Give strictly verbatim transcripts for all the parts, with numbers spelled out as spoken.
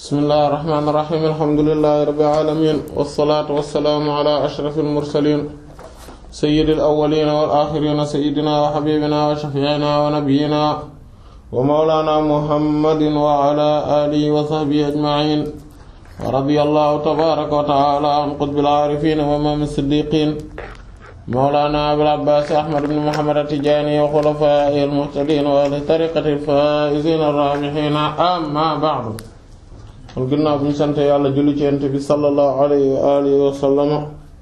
bismillahir rahmanir rahim alhamdulillahi rabbil alamin wassalatu wassalamu ala ashrafil mursalin sayyidil awwalin wal akhirin sayyidina wa habibina wa shafi'ina wa nabiyyina wa mawlana muhammadin wa ala alihi wa sahbihi ajma'in wa radiyallahu tabaraka wa ta'ala an qutbil arifin wa imam as-siddiqin mawlana abil abbas ahmad ibn muhammad at-tijani wa khulafa'il muhtadin wa li tariqatil faizin ar-rabihin amma ba'du. kon ginnaaw bi ñu sant yàlla julli ci Yonent bi sallallahu alayhi wa alihi wa sallama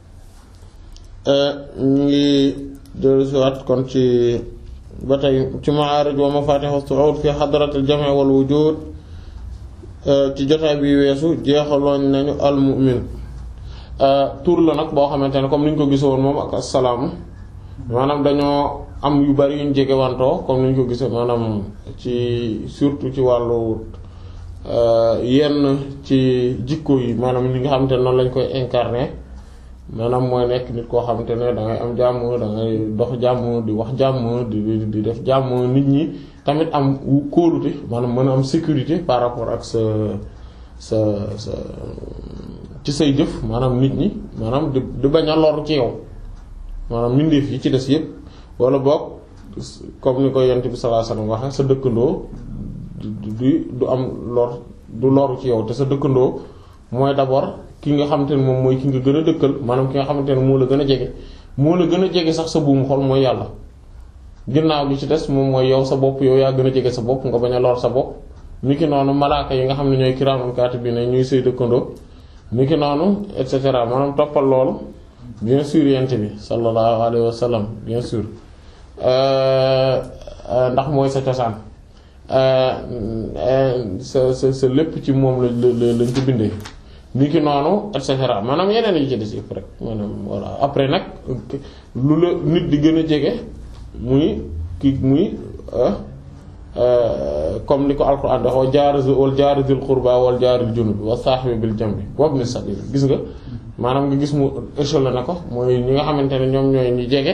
ñu ngi dellusiwaat kon ci ba tey ci ma'aarij wa mafatih as-su'ud fi hadrat al-jam' wal wujud ci jotaay bi weesu jeexaloon nañu al-mu'min tur la nag boo xamante ne comme ni ñu ko gisoon moom ak assalaamu maanaam dañoo am yu bari yuñ jege wantoo comme ni ñu ko gisee maanaam ci surtout ci wàllu yenn ci jikko yi maanaam li nga xamante ne noonu lañ koy incarner maanaam mooy nekk nit koo xamante ne da ngay am jàmm da ngay dox jàmm di wax jàmm di di def jàmm nit ñi tamit am kóolute maanaam mën a am sécurité par rapport ak sa sa sa ci say jëf maanaam nit ñi maanaam di di bañ a lor ci yow maanaam mbindeef yi ci des yépp wala boog comme ni ko Yonent bi sallallahu alayhi wasallam waxe sa dëkkandoo du du am lor du loru ci yow te sa dëkkandoo mooy d'abord ki nga xamante ne moom mooy ki nga gën a dëkkal maanaam ki nga xamante ne moo la gën a jege moo la gën a jege sax sa buumu xol mooy yàlla ginnaaw bi ci des moom mooy yow sa bopp yow yaa gën a jege sa bopp nga bañ a lor sa bopp niki noonu malaaka yi nga xam ne ñooy kiraaman kaatibiin ñuy say dëkkandoo niki noonu et cetera maanaam toppal loolu bien sûr Yonent bi sallallahu alayhi wa sallam bien sûr ndax mooy sa cosaan sa sa sa lépp ci moom la lañ ko bindee ni ki noonu et cetera maanaam yeneen yi ci des yëpp rek maanaam voilà après nag lu la nit di gën a jege muy ki muy comme ni ko alxuraan dafa wa jaari wal jaari dil qurba wal jaaril junubi wa saahibi bil jambi wabni sabil gis nga maanaam nga gis mu échelonné na ko mooy ñi nga xamante ne ñoom ñooy ñi jege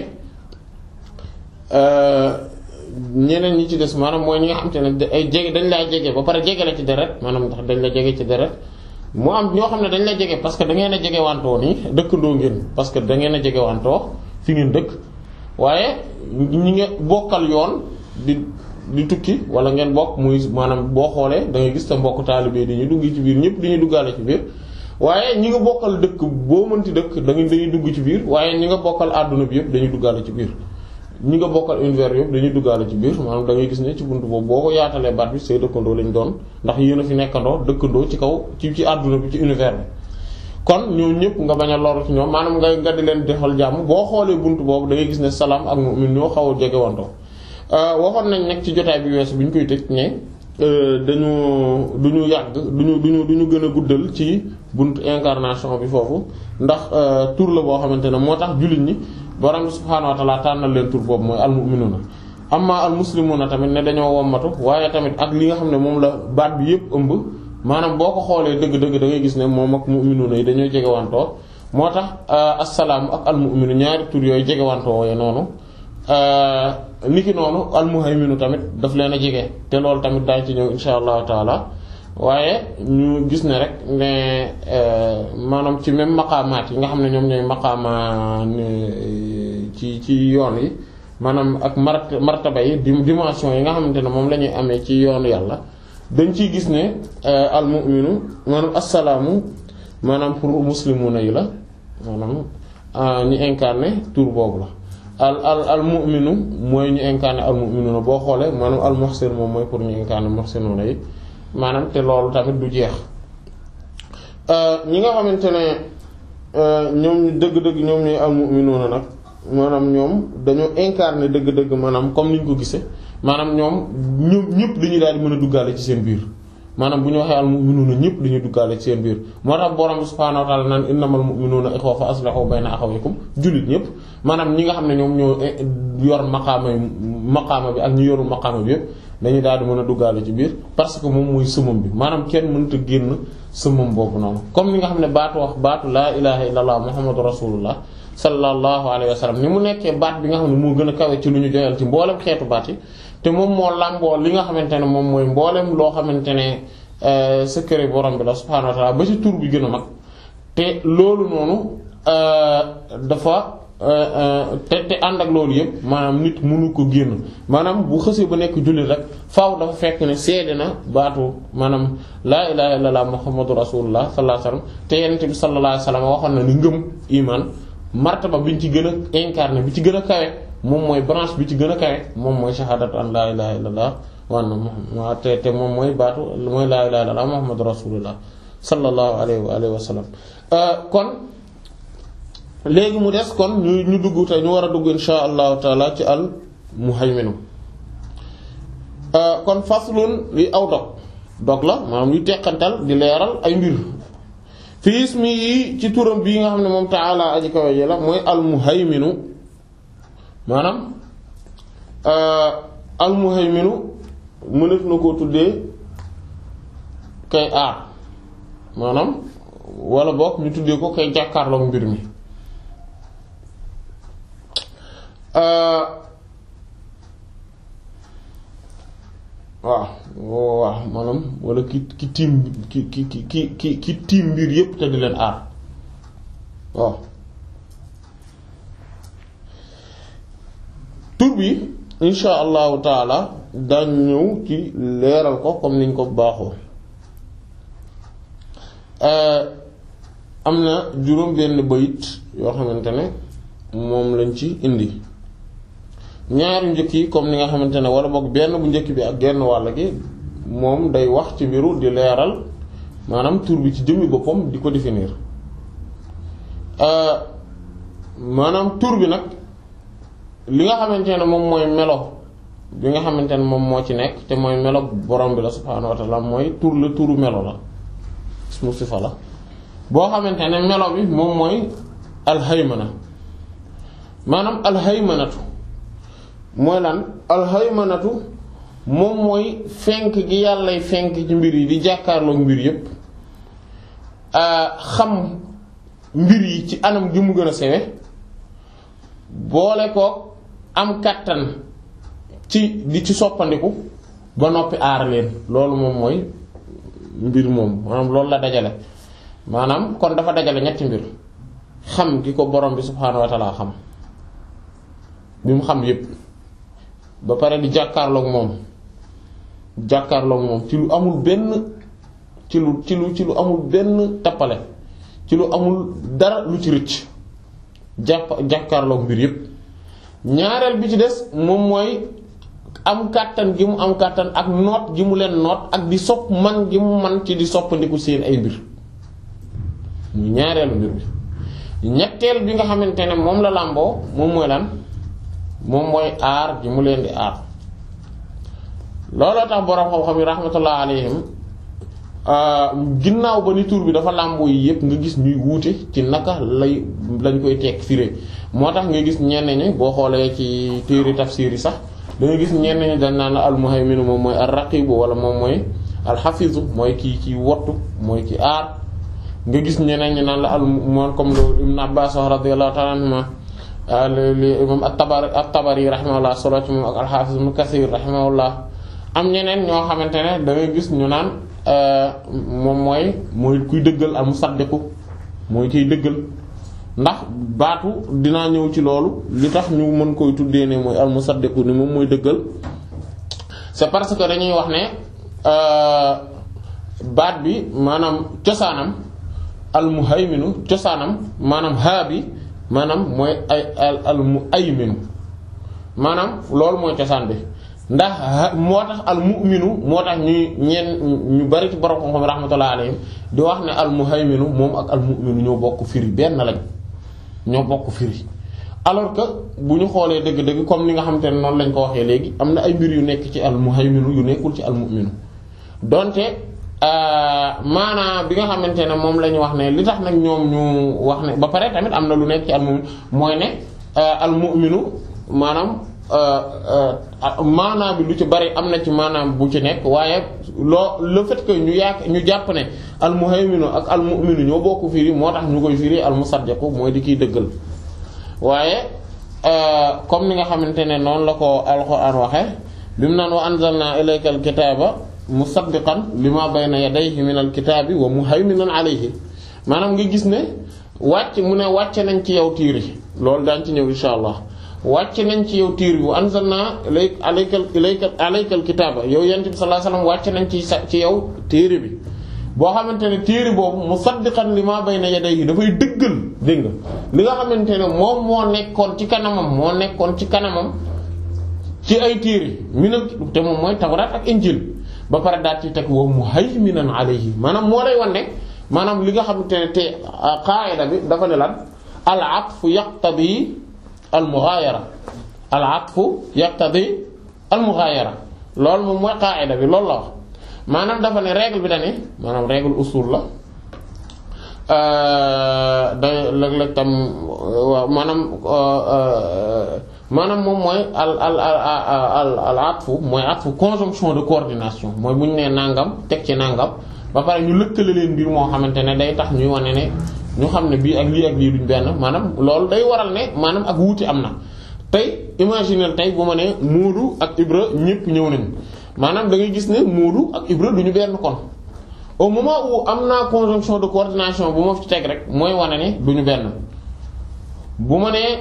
ñeneen ñi ci des maanaam mooy ñi nga xamante ne ay jege dañ laa jege ba pare jege la ci deret maanaam ndax dañ la jege ci deret mu am ñoo xam ne dañ la jege parce que da ngeen a jege wantoo nii dëkkandoo ngeen parce que da ngeen a jege wantoo fi ngeen dëkk waaye ñi nga bokkal yoon di di tukki wala ngeen bokk muy maanaam boo xoolee da ngay gis sa mbokk taalibe di ñu dugg ci biir ñëpp dañuy duggaale ci biir waaye ñi nga bokkal dëkk boo mënti dëkk da ngay dañuy dugg ci biir waaye ñi nga bokkal àdduna bi yëpp dañuy duggaale ci biir ñi nga bokkal univers yëpp dañuy duggaale ci biir maanaam da ngay gis ne ci buntu boobu boo ko yaatalee baat bi say dëkkandoo lañ doon ndax yéen a fi nekkandoo dëkkandoo ci kaw ci ci àdduna bi ci univers bi kon ñoom ñëpp nga bañ a loru ci ñoom maanaam nga nga di leen defal jàmm boo xoolee buntu boobu da ngay gis ne salaam ak mu'min ñoo xaw a jege wantoo waxoon nañ nag ci jotaay bi weesu bi ñu koy tëj ne dañu du ñu yàgg duñu duñu du ñu gën a guddal ci buntu incarnation bi foofu ndax tur la boo xamante ne moo tax jullit ñi borom subhaanahu wa ta'ala tànnal leen tur boobu mooy almu'minuuna amma almuslimuuna tamit ne dañoo wommatu waaye tamit ak li nga xam ne moom la baat bi yépp ëmb maanaam boo ko xoolee dëgg-dëgg da ngay gis ne moom ak mu'minuuna yi dañoo jegewantoo moo tax assalaamu ak almu'minu ñaari tur yooyu jegewantoo wooye noonu niki noonu almuhayminu tamit daf leen a jege te loolu tamit daañu ci ñëw insha allahu taala waaye ñu gis ne rek ne maanaam ci même maqaamaat yi nga xam ne ñoom ñooy maqaama ci ci yoon yi maanaam ak mart martaba yi dimension yi nga xamante ne moom la ñuy amee ci yoonu yàlla dañ ciy gis ne al mu'minu maanaam assalaamu maanaam pour muslimuna yi la maanaam ñu incarné tur boobu la al al al mu'minu mooy ñu incarné al mu'minuna boo xoolee maanaam al muhsin moom mooy pour ñu incarné muhsinuna yi maanaam te loolu tamit du jeex ñi nga xamante ne ñoom dëgg-dëgg ñoom ñooy al-mu'minuuna nag maanaam ñoom dañoo incarner dëgg-dëgg maanaam comme ni ñu ko gisee maanaam ñoom ñoom ñëpp dañuy daal di mën a duggaale ci seen biir maanaam bu ñu waxee al-mu'minuuna ñëpp dañuy duggaale ci seen biir moo tax borom bi subhaanahu wa ta'aala naan innamal mu'minuuna ixwa fa aslihu bayna axawaykum jullit ñëpp maanaam ñi nga xam ne ñoom ñoo yor maqaama maqaama bi ak ñu yorul maqaama bi yëpp dañuy daal di mën a duggaale ci biir parce que moom mooy sëmam bi maanaam kenn mënta génn sëmam boobu noonu comme ni nga xam ne baatu wax baatu laa ilaha illallah muhammadu rasulullah sallallahu alayhi wa sallam ni mu nekkee baat bi nga xam ne moo gën a kawe ci lu ñu joyal ci mboolem xeetu baat yi te moom moo làmboo li nga xamante ne moom mooy mboolem loo xamante ne secret borom bi la subhaanahu wa ta'ala ba ci tur bi gën a mag te loolu noonu dafa te te ànd ak loolu yëpp maanaam nit mënu ko génn maanaam bu xësee ba nekk jullit rek faaw dafa fekk ne seede na baatu maanaam laa ilaaha illallaah muhammadu rasulullah sallallahu alayhi wasallam te yonent bi sallallahu alayhi wasallam waxoon na ni ngëm iman martaba bi ñu ci gën a incarné bi ci gën a kawe moom mooy branche bi ci gën a kawe moom mooy shahadatu an laa ilaaha illallaah wa anna muhammad te te moom mooy baatu mooy laa ilaaha illallaah muhammadu rasulullah sallallahu alayhi wa alihi wa sallam kon léegi mu des kon ñu ñu dugg te ñu war a dugg insha allahu taala ci al muhayminu kon faslun li aw dog dog la maanaam yu teqantal di leeral ay mbir fi ismi yi ci turam bii nga xam ne moom taala aji kawe ji la mooy al muhayminu maanaam al muhayminu mu def na koo tuddee kay aar maanaam wala boog ñu tuddee ko kay jàkkaarloog mbir mi waaw waaw maanaam wala ki ki tiim ki ki ki ki ki tiim mbir yépp te di leen aar waaw tur bi insha allahu taala dañ ñëw ci leeral ko comme niñ ko baaxoo am na juróom benn bayit yoo xamante ne moom lañ ci indi ñaari njëkk yi comme ni nga xamante ne wala boog benn bu njëkk bi ak genn wàll gi moom day wax ci mbiru di leeral maanaam tur bi ci jëmmi boppam di ko définir maanaam tur bi nag li nga xamante ne moom mooy melo bi nga xamante ne moom moo ci nekk te mooy melo borom bi la subhaanahu wa ta'ala mooy tur la turu melo la ismu sifa la boo xamante ne melo bi moom mooy alhaymana maanaam alhaymanatu mooy lan alhaymanatu moom mooy fenk gi yàllay fenk ci mbir yi di jàkkaarloog mbir yépp xam mbir yi ci anam gi mu gën a sewe boole ko am kàttan ci di ci soppandiku ba noppi aar leen loolu moom mooy mbir moom maanaam loolu la dajale maanaam kon dafa dajale ñetti mbir xam gi ko borom bi subhaanahu wa ta'ala xam bi mu xam yépp ba pare di jàkkaarloog moom jàkkaarloog moom ci lu amul benn ci lu ci lu ci lu amul benn tappale ci lu amul dara lu ci rëcc jàpp jàkkaarloog mbir yépp ñaareel bi ci des moom mooy am kàttan gi mu am kàttan ak noot gi mu leen noot ak di sopp man gi mu man ci di soppandiku seen ay mbir muy ñaareelu mbir bi ñetteel bi nga xamante ne moom la làmboo moom mooy lan moom mooy aar gi mu leen di aar looloo tax borom xam-xam yi rahmatullah alayhim ginnaaw ba ni tur bi dafa làmboo yi yépp nga gis ñuy wuute ci naka lay lañ koy tekk firé moo tax nga gis ñenn ñi boo xoolee ci téere tafsir yi sax da nga gis ñenn ñi dañ naan al muhaymin moom mooy ar raqib wala moom mooy al hafiz mooy kii ci wottu mooy ki aar nga gis ñeneen ñi naan la al moom comme loolu Ibn Abbas radiyallahu ta'ala anhuma li imam at-Tabari at-Tabari rahimahullah solo ci moom ak al hafiz Ibn Kathir rahimahullah am ñeneen ñoo xamante ne da ngay gis ñu naan moom mooy mooy kuy dëggal al musaddiqu mooy kiy dëggal ndax baatu dinaa ñëw ci loolu li tax ñu mën koy tuddee ne mooy al musaddiqu ni moom mooy dëggal c'est parce que dañuy wax ne baat bi maanaam cosaanam al muhayminu cosaanam maanaam haa bi maanaam mooy ay al al muhayminu maanaam loolu mooy cosaan bi ndax moo tax al mu'minu moo tax ñuy ñeen ñu bari ci borom xam-xam rahmatullah alayhim di wax ne al muhayminu moom ak al mu'minu ñoo bokk firi benn lañ ñoo bokk firi alors que bu ñu xoolee dëgg-dëgg comme ni nga xamante ne noonu lañ ko waxee léegi am na ay mbir yu nekk ci al muhayminu yu nekkul ci al mu'minu donte maanaam bi nga xamante ne moom la ñu wax ne li tax nag ñoom ñu wax ne ba pare tamit am na lu nekk ci al mu'min mooy ne al mu'minu maanaam maanaam bi lu ci bari am na ci maanaam bu ci nekk waaye loo le fait que ñu yaak ñu jàpp ne al muhayminu ak al mu'minu ñoo bokk firi moo tax ñu koy firi al musaddiqu mooy di kiy dëggal waaye comme ni nga xamante ne noonu la ko alxuraan waxe bi mu naan wa anzalna ilayka al kitaaba musaddiqan lima bayna yadayhi min alkitaabi wa muhayminan alayhi maanaam nga gis ne wàcc mu ne wàcce nañ ci yow tiir yi loolu daañ ci ñëw insha allah wàcce nañ ci yow tiir bi wa anzalna alayka ilayka alayka alkitaaba yow yonent bi sallallahu alayhi wasallam wàcce nañ ci sa ci yow téere bi boo xamante ne téere boobu musaddiqan lima bayna yadayhi dafay dëggal dégg nga li nga xamante ne moom moo nekkoon ci kanamam moo nekkoon ci kanamam ci ay téere minal te moom mooy tawraat ak injil ba pare daal ci teg wa muhayminan alayhi maanaam moo lay wan ne maanaam li nga xamante ne te qaa'ida bi dafa ne lan al atfu yaqtadi al mughayara al atfu yaqtadi al mughayara loolu moom mooy qaa'ida bi loolu la wax maanaam dafa ne règle bi dane maanaam règle usul la da léeg-léeg tam waaw maanaam maanaam moom mooy al al al al atfu mooy atfu conjonction de coordination mooy bu ñu nee nangam teg ci nangam ba pare ñu lëkkale leen mbir moo xamante ne day tax ñuy wane ne ñu xam ne bii ak lii ak lii duñ benn maanaam loolu day waral ne maanaam ak wuuti am na tey imaginer tey bu ma ne Moodu ak Ibra ñëpp ñëw nañ maanaam da ngay gis ne Moodu ak Ibra duñu benn kon au moment où am naa conjonction de coordination bu ma fi teg rek mooy wane ne duñu benn bu ma nee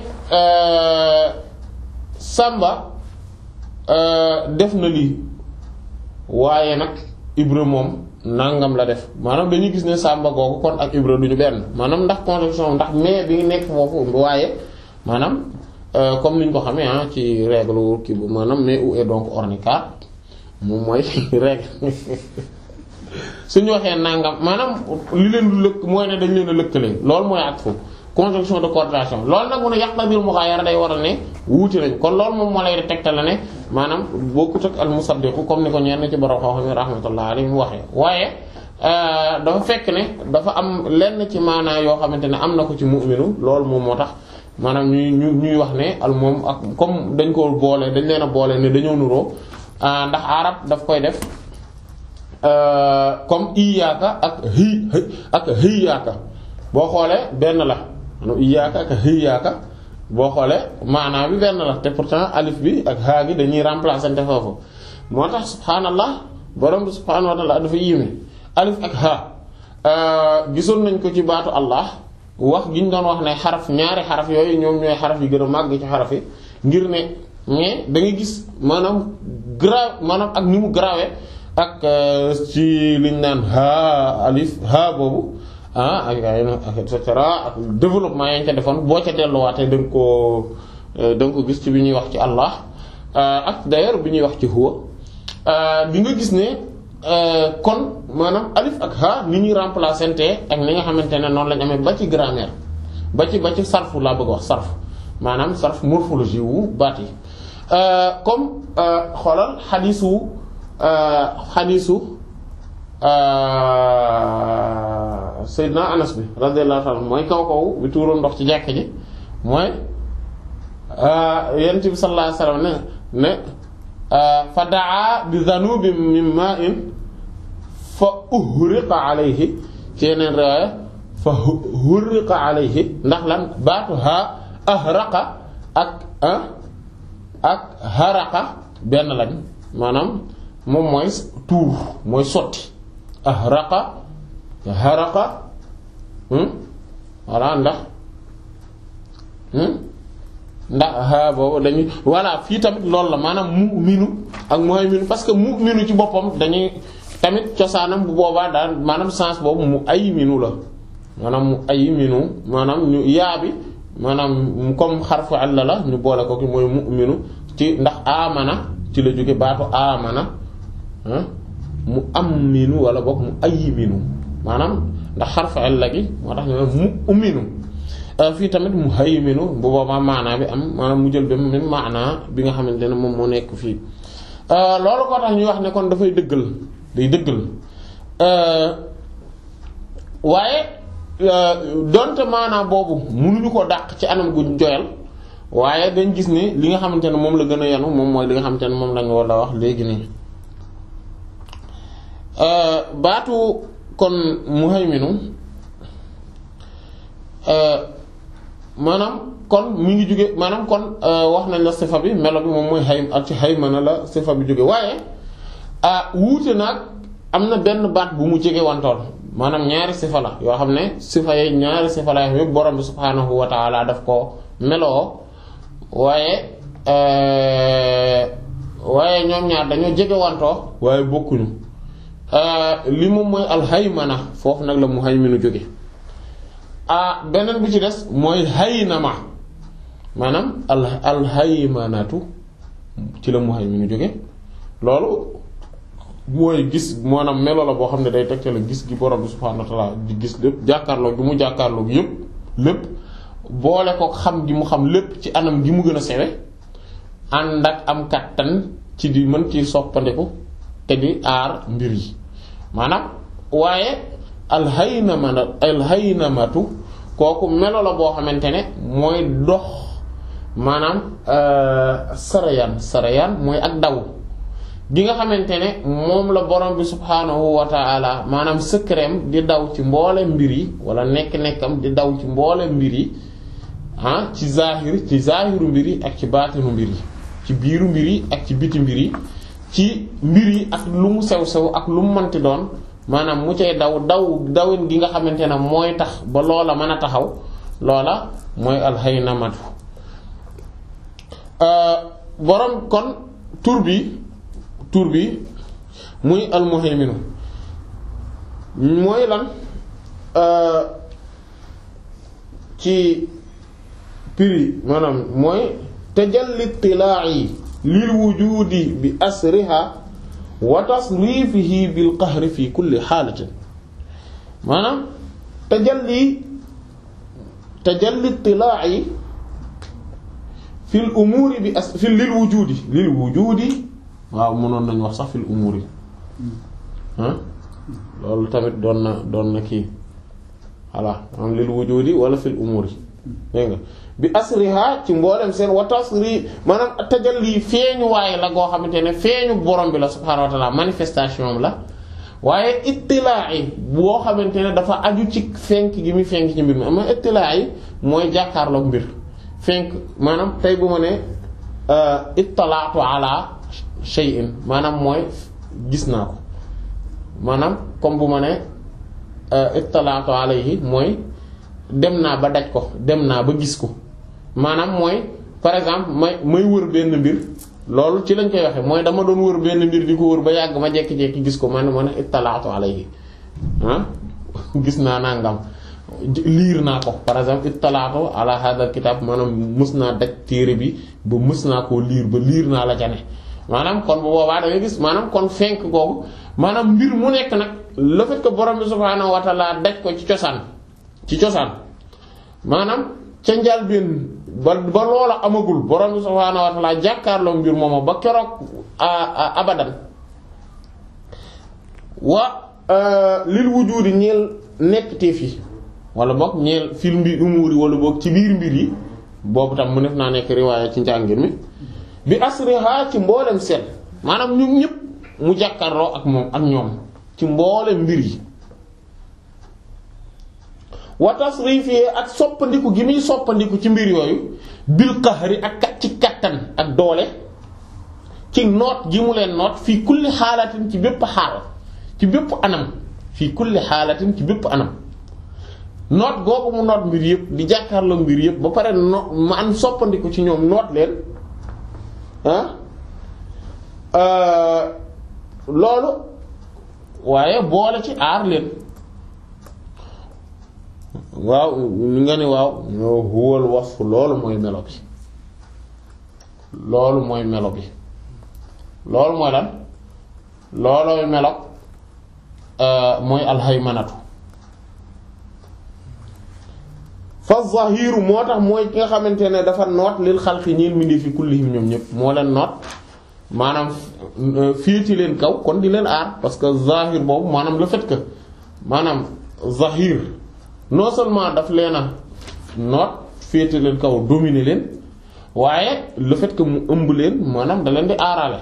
Samba def na lii waaye nag Ibra moom nangam la def maanaam dañuy gis ne Samba googu kon ak Ibra duñu benn maanaam ndax conjonction ndax mais bi nekk foofu waaye maanaam comme niñ ko xamee ah ci règle kii bu maanaam mais où est donc ornicar moom mooy règle suñu waxee nangam maanaam li leen du lëkk mooy ne dañ leen a lëkkale loolu mooy atfu conjonction de coordination loolu nag mun a yaqtabil mughayara day waral ne wuute nañ kon loolu moom moo lay tegtal la ne maanaam bokkut ak al musaddiqu comme ni ko ñenn ci borom xam-xam yi rahmatullah alayhi mu waxee waaye dafa fekk ne dafa am lenn ci maanaa yoo xamante ne am na ko ci mu'minu loolu moom moo tax maanaam ñuy ñu ñuy wax ne al moom ak comme dañ ko boole dañ leen a boole ne dañoo nuroo ndax arab daf koy def comme iyaaka ak hi ak hiyaaka boo xoolee benn la maanaam iyaaka ak hiyaaka boo xoolee maanaam bi benn la te pourtant alif bi ak haa gi dañuy remplacer te foofu moo tax subhaanallah borom bi subhaanahu wa ta'ala dafa yéeme alif ak haa gisoon nañ ko ci baatu allah wax gi ñu doon wax ne xaraf ñaari xaraf yooyu ñoom ñooy xaraf yi gën a màgg ci xaraf yi ngir ne mais da ngay gis maanaam grave maanaam ak ni mu grave ak ci liñ naan ha alif ha boobu ah ak et cetera ak développement yañ ca defoon boo ca delluwaatee da nga koo da nga ko gis ci bi ñuy wax ci Allah ak d'ailleurs bi ñuy wax ci huwa di nga gis ne kon maanaam alif ak ha ni ñuy remplacer ak ni nga xamante ne noonu lañ amee ba ci grammaire ba ci ba ci sarfu laa bëgg wax sarf maanaam sarf morphologie wu baat yi comme xoolal xadiisu xadiisu Seydina Anas bi radiyallahu ta'ala mooy kaw kaw bi tuuroon ndox ci jàkk ji mooy Yonent bi sallallahu alayhi wasallam ne ne fa daa bi zanubin min ma'in fa uhriqa alayhi ci yeneen riwaaya fa hurriqa alayhi ndax lan baatu ha ahraqa ak ak haraqa benn lañ maanaam moom mooy tuur mooy sotti ahraqa haraqa voilà ndax ndax ha boobu dañuy voilà fii tamit loolu la maanaam mu'minu ak muhayminu parce que mu'minu ci boppam dañuy tamit cosaanam bu boobaa daal maanaam sens boobu mu ay minu la maanaam mu ay minu maanaam ñu yaabi maanaam comme xarfu alla la ñu boole ko ki mooy mu'minu ci ndax amana ci la jóge baatu amana mu am minu wala boog mu ay minu maanaam ndax xarfu alla gi moo tax ñu mu uminu fii tamit mu hayminu bu boobaa maanaa bi am maanaam mu jël ba même maanaa bi nga xamante ne moom moo nekk fii loolu koo tax ñuy wax ne kon dafay dëggal day dëggal waaye donte maanaa boobu mënuñu ko dàq ci anam gu joyal waaye dañ gis ne li nga xamante ne moom la gën a yanu moom mooy li nga xamante ne moom lañu war a wax léegi nii baatu kon muhayminu maanaam kon mi ngi jóge maanaam kon wax nañ la sifa bi melo bi moom mooy hay ak ci haymana la sifa bi jóge waaye ah wuute nag am na benn baat bu mu jege wantoon maanaam ñaari sifa la yoo xam ne sifa yi ñaari sifa la yëpp borom bi subhaanahu wa taala daf ko meloo waaye waaye ñoom ñaar dañoo jege wantoo waaye bokkuñu li moom mooy alhaymana foofu nag la muhayminu jóge ah beneen bi ci des mooy haynama maanaam al alhaymanatu ci la muhayminu jóge loolu mooy gis maanaam melo la boo xam ne day tegte la gis gi borom bi subhaanahu wa ta'ala di gis lépp jàkkaarloo gi mu jàkkaarloo gi yépp lépp boole ko xam gi mu xam lépp ci anam gi mu gën a sewe ànd ak am kattan ci di mën ci soppandiku te di aar mbir yi maanaam waaye alhaynamana alhaynamatu kooku melo la boo xamante ne mooy dox maanaam sarayaan sarayaan mooy ak daw gi nga xamante ne moom la borom bi subhaanahu wa ta'ala maanaam secret di daw ci mboole mbir yi wala nekk-nekkam di daw ci mboole mbir yi ah ci zahir ci zahiru mbir yi ak ci baatinu mbir yi ci biiru mbir yi ak ci biti mbir yi ci mbir yi ak lu mu sew sew ak lu mu mënti doon maanaam mu cay daw daw dawin gi nga xamante ne mooy tax ba loola mën a taxaw loola mooy alhaynamatu borom kon tur bi tur bi muy almuhayminu mooy lan ci piri maanaam mooy tajalli tilaa'i lil wujudi bi asriha wa tasrifihi bil qahri fi kulli xaalatin maanaam tajalli tajalli tilaa'i fil umuuri bi as fi lil wujudi lil wujudi waaw mënoon nañu wax sax fil umuuri ah loolu tamit doon na doon na kii voilà am lil wujudi wala fil umuuri dégg nga bi asriha ci mboolem seen wa tasri maanaam tajalli feeñu waaye la goo xamante ne feeñu borom bi la subhaanahu wa ta'ala manifestation la waaye ittilaa'i boo xamante ne dafa aju ci fenk gi muy fenk ci mbir mi ama ittilaa'i mooy jàkkaarloog mbir fenk maanaam tey bu ma ne ittalaatu ala shay'in maanaam mooy gis naa ko maanaam comme bu ma ne ittalaatu alayhi mooy dem naa ba daj ko dem naa ba gis ko maanaam mooy par exemple may may wër benn mbir loolu ci lañ koy waxe mooy dama doon wër benn mbir di ko wër ba yàgg ma jekki-jekki gis ko man ma ne ittalaatu alayhi ah gis naa nangam liir naa ko par exemple ittalaatu ala hadha kitab maanaam mës naa daj téere bi ba mës naa koo liir ba liir naa la ca ne maanaam kon bu boobaa da ngay gis maanaam kon fenk googu maanaam mbir mu nekk nag le fait que borom bi subhaanahu wa ta'ala daj ko ci cosaan ci cosaan maanaam ca njàlbéen ba ba loola amagul borom bi subhaanahu wa ta'ala jàkkaarloo mbir mooma ba keroog abadan wa lil wujudi ñeel nekk teef yi wala boog ñeel fil mbir umuri wala boog ci biir mbir yi boobu tam mu def naa nekk riwaaya ci njàngir mi bi asriha ci mboolem seet maanaam ñun ñëpp mu jàkkaarloo ak moom ak ñoom ci mboolem mbir yi wa tasrifi ak soppandiku gi muy soppandiku ci mbir yooyu bil qahri ak kat ci kattan ak doole ci noot gi mu leen noot fii kulli xaalatin ci bépp xaal ci bépp anam fii kulli xaalatin ci bépp anam noot googu mu noot mbir yëpp di jàkkaarloo mbir yëpp ba pare noot ma am soppandiku ci ñoom noot leen ah loolu waaye boole ci aar leen waaw nga ne waaw ñoo huwal wasf loolu mooy melo bi loolu mooy melo bi loolu mooy lan loolooy melo mooy alhaymanatu fa zahiru moo tax mooy ki nga xamante ne dafa noot lil xalqi ñiil mindi fi kullihim ñoom ñëpp moo leen noot maanaam fiiti leen kaw kon di leen aar parce que zahir boobu maanaam le fait que maanaam zahir non seulement daf leen a noot féete leen kaw dominer leen waaye le fait que mu ëmb leen maanaam da leen di aarale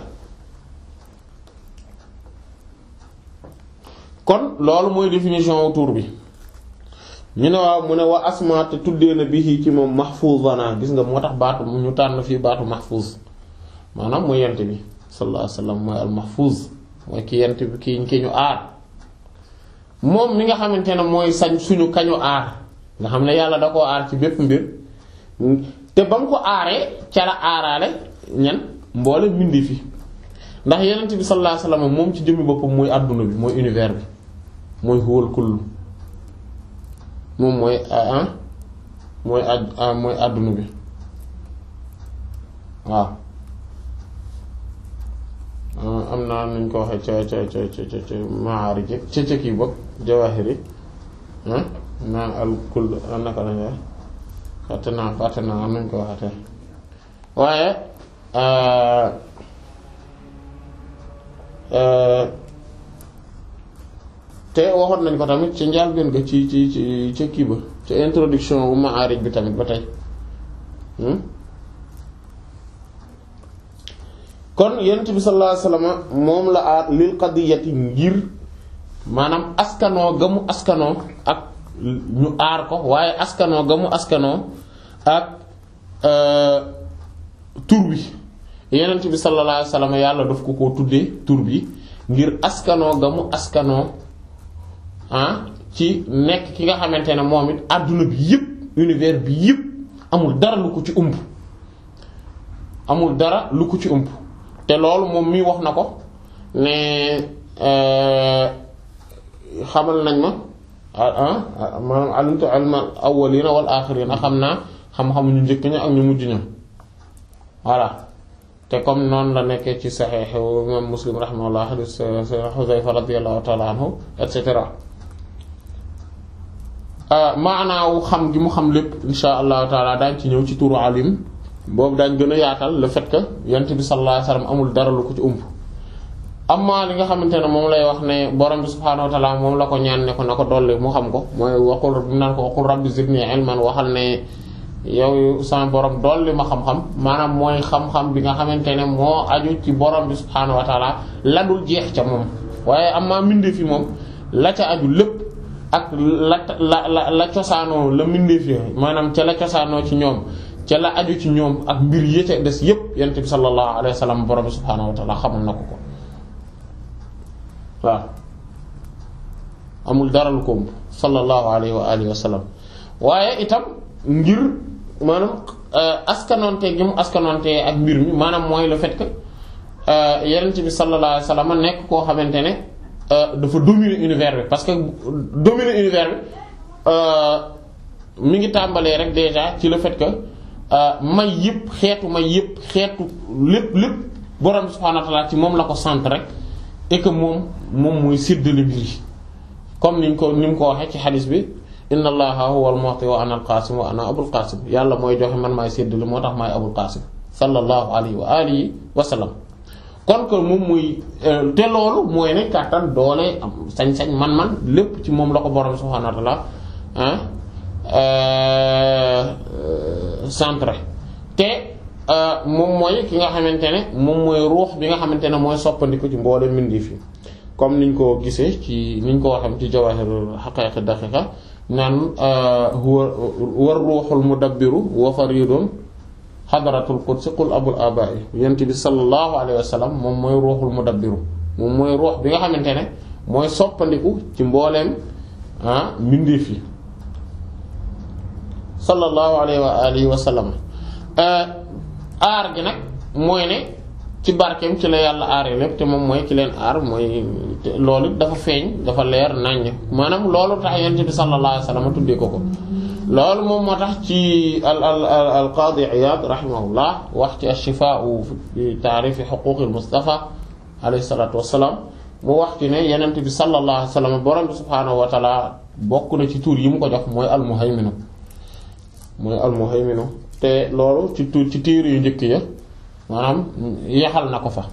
kon loolu mooy définition autour bi ñu ne waaw mu ne wa asma te tuddee na bi ci moom mahfuzana gis nga moo tax baatu ñu tànn fii baatu mahfuz maanaam mooy yent bi sallallahu alayhi wasallam mooy al mahfuz mooy ki yent bi ki ki ñu aar moom mi nga xamante ne mooy sañ suñu kañu aar nga xam ne yàlla da koo aar ci bépp mbir te ba mu ko aaree ca la aaraale ñan mboole mbindi fi ndax yenent bi sallallahu alayhi wasallam moom ci jëmmi boppam mooy àdduna bi mooy univers bi mooy huwal kullu moom mooy ah mooy ad mooy àdduna bi waaw am naa nuñ ko waxee ca ca ca ca ca maari ji ca ca kii bopp jawahiri naan al kull naka lañ wax fàtte naa fàtte naa am nañ ko waxatee waaye te waxoon nañ ko tamit ci njàlbéen ga ci ci ci ca kii ba ca introduction bu maarij bi tamit ba tey kon yonent bi sallallahu alayhi wasallam moom la aar lil qadiyati ngir maanaam askanoo ga mu askanoo ak ñu aar ko waaye askanoo ga mu askanoo ak tur bi yonent bi sallallahu alayhi wasallam yàlla daf ko koo tuddee tur bi ngir askanoo ga mu askanoo ah ci nekk ki nga xamante ne moom it àdduna bi yëpp univers bi yëpp amul dara lu ko ci umb amul dara lu ko ci umb te loolu moom mii wax na ko ne xamal nañ ma maanaam alimtu ilmal awwalina wal axirina xam naa xam-xam ñu njëkk ña ak ñu mujj ña voilà te comme noonu la nekkee ci saxiix imam Muslim rahimahullah hadith Xuzayfa radiyallahu ta'ala anhu et cetera maanaawu xam gi mu xam lépp insha allahu taala daañ ci ñëw ci turu alim boobu daañ gën a yaatal le fait que yonent bi sallallahu alayhi wasallam amul dara lu ko ci umb amma li nga xamante ne moom lay wax ne borom bi subhaanahu wa ta'ala moom la ko ñaan ne ko na ko dolli mu xam ko mooy waxul naan ko waxul rabbi zidni ilman waxal ne yow sama borom dolli ma xam-xam maanaam mooy xam-xam bi nga xamante ne moo aju ci borom bi subhaanahu wa ta'ala la dul jeex ca moom waaye amma mbindeef yi moom la ca aju lépp ak la la la la cosaanoo la mbindeef yi maanaam ca la cosaanoo ci ñoom ca la aju ci ñoom ak mbir yi ca des yépp yonent bi sallallahu alayhi wa sallam borom bi subhaanahu wa ta'ala xamal na ko ko waaw amul dara lu ko sallallahu alayhi wa alihi wa sallam waaye itam ngir maanaam askanoonte gi mu askanoonte ak mbir mi maanaam mooy le fait que yonent bi sallallahu alayhi wa sallam nekk koo xamante ne dafa dominer univers bi parce que dominer univers bi mi ngi tàmbalee rek déjà ci le fait que may yëpp xeetu may yëpp xeetu lépp lépp borom subhaanahu wa ta'ala ci moom la ko centre rek et que moom moom mooy séddale mbir yi comme niñ ko ni mu ko waxee ci xadis bi inna allaha huwa al-mu'ti wa ana al-qasim wa ana abul qasim yàlla mooy joxe man maay séddale moo tax maay abul qasim sallallahu alayhi wa alihi wa sallam kon que moom muy te loolu mooy ne kàttan doole am sañ-sañ man-man lépp ci moom la ko borom subhaanahu wa ta'ala centre te moom mooy ki nga xamante ne moom mooy ruux bi nga xamante ne mooy soppandiku ci mboole mbindi fi comme niñ ko gisee ci niñ ko waxam ci jawahirul haqa'iq daqiqa naan huwa war ruuxul mudabbiru wa faridun xadaratul qudsi qul abul aba'i yent bi sallallahu alayhi wa sallam moom mooy ruuxul mudabbiru moom mooy ruux bi nga xamante ne mooy soppandiku ci mbooleem ah mbindi fi sallallahu alayhi wa alihi wa sallam aar gi nag mooy ne ci barkeem ci la yàlla aaree lépp te moom mooy ki leen aar mooy loolu dafa feeñ dafa leer naññ maanaam loolu tax yonent bi sallallahu alayhi wa sallam tuddee ko ko loolu moom moo tax ci al al al qaadi Iyaad rahimahullah wax ci ash-shifaa'u fi ta'riif huquuqil Mustafa alayhi salaatu wa salaam mu wax ci ne yonent bi sallallahu alayhi wa sallam borom bi subhaanahu wa ta'aala bokk na ci tur yi mu ko jox mooy al-muhayminu mooy al-muhayminu te loolu ci tur ci téere yu njëkk ya maanaam yaxal na ko fa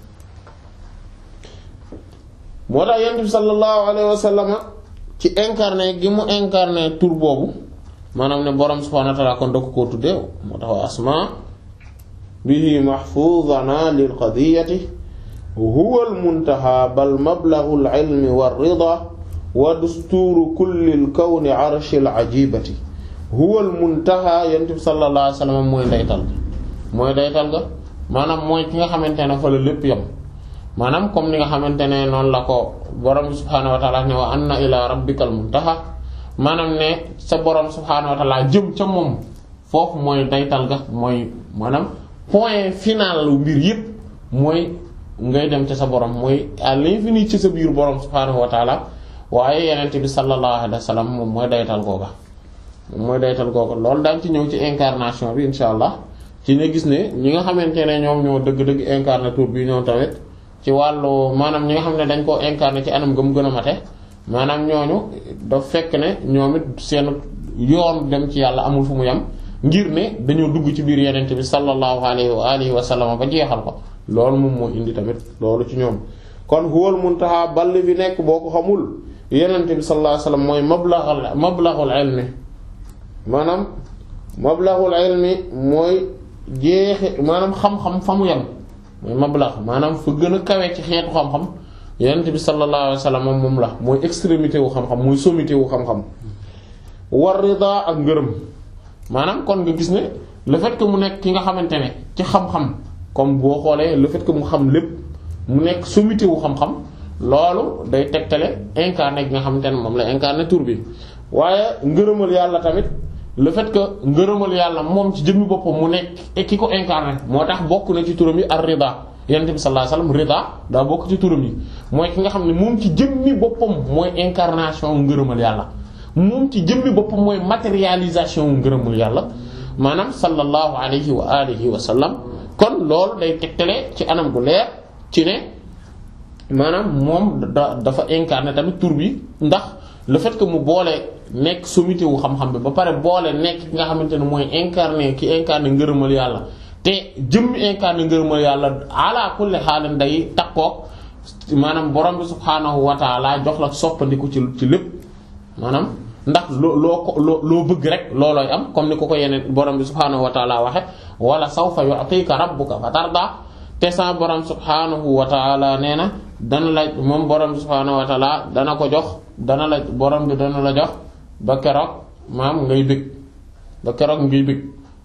moo tax yonent bi sallallahu alayhi wa sallam ci incarné gi mu incarné tur boobu maanaam ne borom subhaanahu wa ta'aala kon da ko koo tuddee moo tax asma bihi mahfuzana lil qadiyati huwa al muntaha bal mablaghu al ilmi war rida wa dusturu kulli al kawni arshi al ajibati huwa al muntaha yonent bi sallallahu alayhi wa sallam mooy ndeytal mooy ndeytal ga maanaam mooy ki nga xamante ne fa la lépp yam maanaam comme ni nga xamante ne noonu la ko borom subhaanahu wa ta'ala ne wa anna ila rabbikal muntaha maanaam ne sa borom subhaanahu wa ta'ala jëm ca moom foofu mooy daytal ga mooy maanaam point final lu mbir yépp mooy ngay dem ca sa borom mooy à l'infini ci sa biir borom subhaanahu wa ta'ala waaye yenente bi sallallahu alayhi wa sallam moom mooy daytal googa moom mooy daytal googa loolu daañ ci ñëw ci incarnation bi insha allah ci ne gis ne ñi nga xamante ne ñoom ñoo dëgg-dëgg incarné tur bi ñoo tamit ci wàllu maanaam ñi nga xam ne dañ koo incarné ci anam gëm gën a mate maanaam ñooñu daf fekk ne ñoom it seen yoon dem ci yàlla amul fu mu yam ngir ne dañoo dugg ci biir yenente bi sallallahu alayhi wa alihi wa sallam ba jeexal ko loolu moom moo indi tamit loolu ci ñoom kon huwal muntaha ball bi nekk boo ko xamul yenente bi sallallahu alayhi wa sallam mooy mablaghul mablaghul ilmi maanaam mablaghul ilmi mooy jeexe maanaam xam-xam fa mu yem mooy mablagh maanaam fa gën a kawe ci xeetu xam-xam yenente bi sallallahu alayhi wa sallam moom moom la mooy extrémité wu xam-xam mooy sommité wu xam-xam war rida ak ngërëm maanaam kon nga gis ne le fait que mu nekk ki nga xamante ne ci xam-xam comme boo xoolee le fait que mu xam lépp mu nekk sommité wu xam-xam loolu day tegtale incarné gi nga xamante ne moom la incarné tur bi waaye ngërëmal yàlla tamit le fait que ngërëmal yàlla moom ci jëmmi boppam mu nekk ki ko incarné moo tax bokk na ci turam yi ar rida yonent bi sallallahu alayhi wasallam rida daa bokk ci turam yi mooy ki nga xam ne moom ci jëmmi boppam mooy incarnation ngërëmal yàlla moom ci jëmmi boppam mooy matérialisation ngërëmul yàlla maanaam sallallahu alayhi wa alihi wa sallam kon loolu day tegtale ci anam gu leer ci ne maanaam moom da dafa incarné tamit tur bi ndax le fait que mu boole nekk sommité wu xam-xam bi ba pare boole nekk ki nga xamante ne mooy incarné ki incarné ngërëmal yàlla te jëmmi incarné ngërëmal yàlla ala kulli xaalin day takkook maanaam borom bi subhaanahu wa taala jox la soppandiku ci ci lépp maanaam ndax loo loo ko loo loo bëgg rek loolooy am comme ni ko ko yeneen borom bi subhaanahu wa taala waxe wala sawfa yu'tika rabbuka fatarda te sa borom subhaanahu wa taala nee na dana la moom borom bi subhaanahu wa taala dana ko jox dana la borom bi dana la jox ba keroog maam ngay bëgg ba keroog ngay bëgg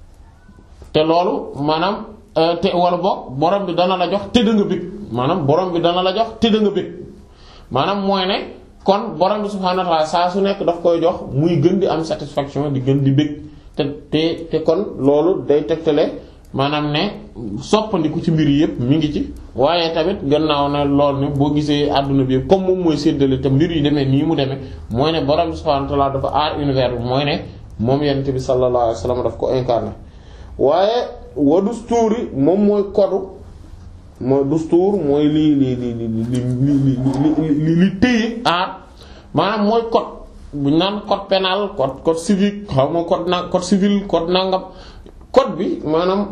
te loolu maanaam te wala boog borom bi dana la jox te da nga bëgg maanaam borom bi dana la jox te da nga bëgg maanaam mooy ne kon borom bi subhaanahu wa ta'ala saa su nekk daf koy jox muy gën di am satisfaction di gën di bëgg te te te kon loolu day tegtale maanaam ne soppandiku ci mbir yëpp mi ngi ci waaye tamit gannaaw na loolu ne boo gisee àdduna bi yëpp comme moom mooy séddale te mbir yi demee nii mu demee mooy ne borom bi subhaanahu wa ta'ala dafa aar univers bi mooy ne moom yonent bi sallallahu alayhi wa sallam daf ko incarné waaye wa dustuuri moom mooy kodu mooy dustuur mooy li li li li li li li li téye aar maanaam mooy code bu ñu naan code pénal code code civique xam nga code na code civil code nangam code bi maanaam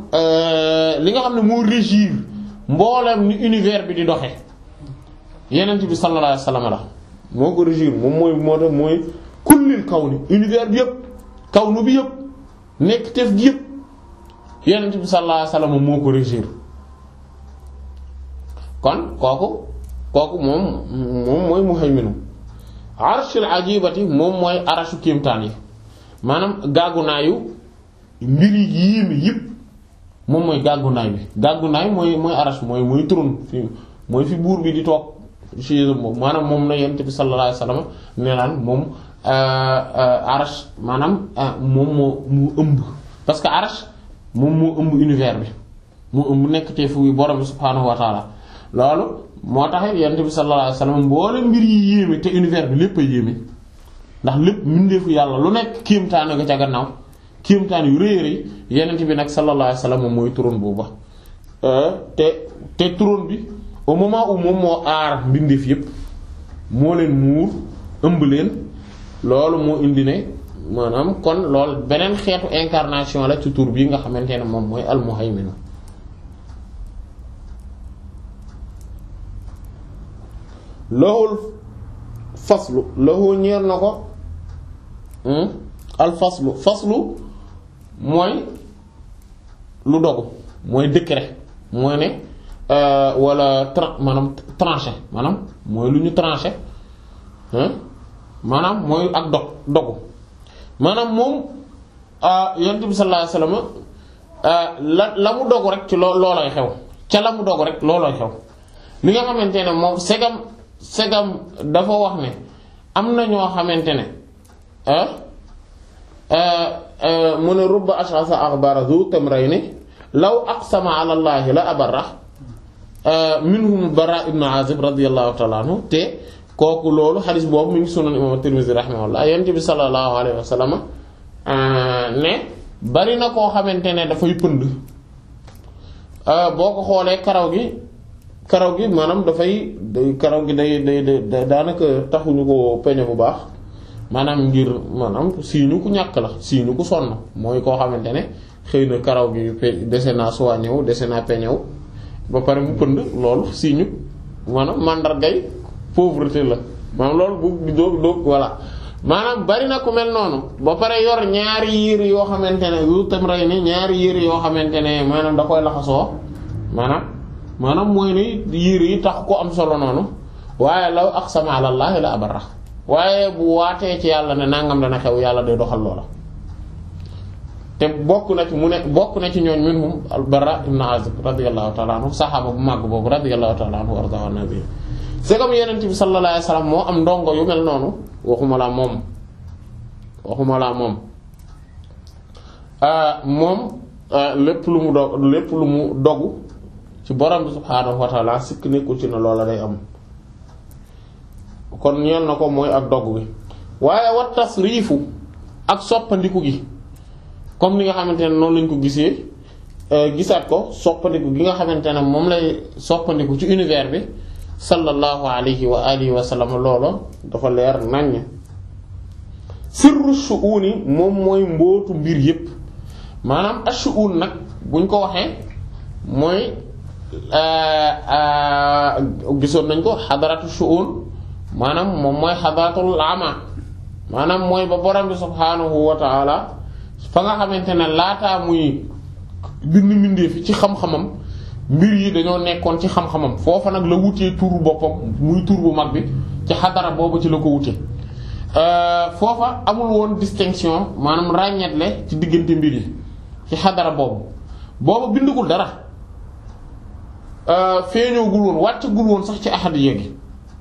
li nga xam ne moo régir mboolem ni univers bi di doxee yenent bi sallallahu alayhi wasallam la moo ko régir moom mooy moo tax mooy kullil kawni univers bi yëpp kawnu bi yëpp nekk tef gi yëpp yenent bi sallallahu alayhi wasallam moo ko régir kon kooku kooku moom moom mooy muhayminu arshil ajibati moom mooy arashu kéemtaan yi maanaam gàggunaayu mbir yi yéeme yëpp moom mooy gàggunaay bi gàggunaay mooy mooy arash mooy mooy trône fi mooy fi buur bi di toog ci moom maanaam moom la yonent bi sallallahu alayhi wasallam nee naan moom arash maanaam moom moo mu ëmb parce que arash moom moo ëmb univers bi mu ëmb nekk te fu borom bi subhaanahu wa taala loolu moo tax yonent bi sallallahu alayhi wasallam mboole mbir yi yéeme te univers bi lépp a yéeme ndax lépp mbindeefu yàlla lu nekk kéemtaan nga ca gannaaw kéemtaan yu rëy rëy yonent bi nag sallallahu alayhi wasallam moom mooy trône booba te te trône bi au moment où moom moo aar mbindeef yépp moo leen muur ëmb leen loolu moo indi ne maanaam kon loolu beneen xeetu incarnation la ci tur bii nga xamante ne moom mooy al-Muhaymin lahul faslu lahu ñeer na ko al faslu faslu mooy lu dogu mooy décret mooy ne wala tra maanaam tranché maanaam mooy lu ñu tranché maanaam mooy ak dog dogu maanaam moom yonent bi sallallahu alayhi wasallam la la mu dogu rek ci loo loolooy xew ca la mu dogu rek loolooy xew li nga xamante ne moom segam segam dafa wax ne am na ñoo xamante ne mu ne rubba ash'asa aghbara zu tamrayni law aqsama ala allahi la abarra minhum bara ibn azib radiyallahu ta'ala anhu te kooku loolu xadis boobu mi ngi sunan imam at-Tirmidhi rahimahullah yonent bi sallallahu alayhi wa sallam ne bari na koo xamante ne dafay pënd boo ko xoolee karaw gi karaw gi maanaam dafay karaw gi day day day daanaka taxuñu ko peñe bu baax maanaam ngir maanaam siiñu ku ñàkk la siiñu ku sonn mooy koo xamante ne xëy na karaw gi dese naa soigné dese naa peñew ba pare mu pënd loolu siiñu maanaam màndargay pauvreté la maanaam loolu bu doog doog voilà maanaam bari na ku mel noonu ba pare yor ñaari yére yoo xamante ne yu tam rey ni ñaari yére yoo xamante ne maanaam da koy laxasoo maanaam maanaam mooy ni yére yi tax ko am solo noonu waaye law aqsama ala allahi la abarra waaye bu waatee ci yàlla ne nangam dana xew yàlla day doxal loola te bokk na ci mu ne bokk na ci ñooñ minhum al-Bara ibn Azib radiyallahu ta'ala anhu saxaaba bu màgg boobu radiyallahu ta'ala anhu warda wa nabi c'est comme Yonent bi sallallahu alayhi wasallam moo am ndongo yu mel noonu waxuma laa moom waxuma laa moom moom lépp lu mu dog lépp lu mu dogu ci borom bi subhaanahu wa ta'ala sikk nekkul ci ne loola day am kon ñeel na ko mooy ak dogg bi waaye wat tasriifu ak soppandiku gi comme ni nga xamante ne noonu lañ ko gisee gisaat ko soppandiku gi nga xamante ne moom lay soppandiku ci univers bi sallallahu alayhi wa alihi wa sallam loolo dafa leer naññ sirru shu'uni moom mooy mbootu mbir yépp maanaam ash-shu'un nag buñ ko waxee mooy gisoon nañ ko xadaratu shu'un maanaam moom mooy xadaratul ama maanaam mooy ba borom bi subhaanahu wa ta'ala fa nga xamante ne laataa muy bind mbindee fi ci xam-xamam mbir yi dañoo nekkoon ci xam-xamam foofa nag la wutee tur boppam muy tur bu mag bi ci xadara boobu ci la ko wutee foofa amul woon distinction maanaam ràññetle ci diggante mbir yi ci xadara boobu boobu bindugul dara feeñoogul woon wàccagul woon sax ci ahadiyya gi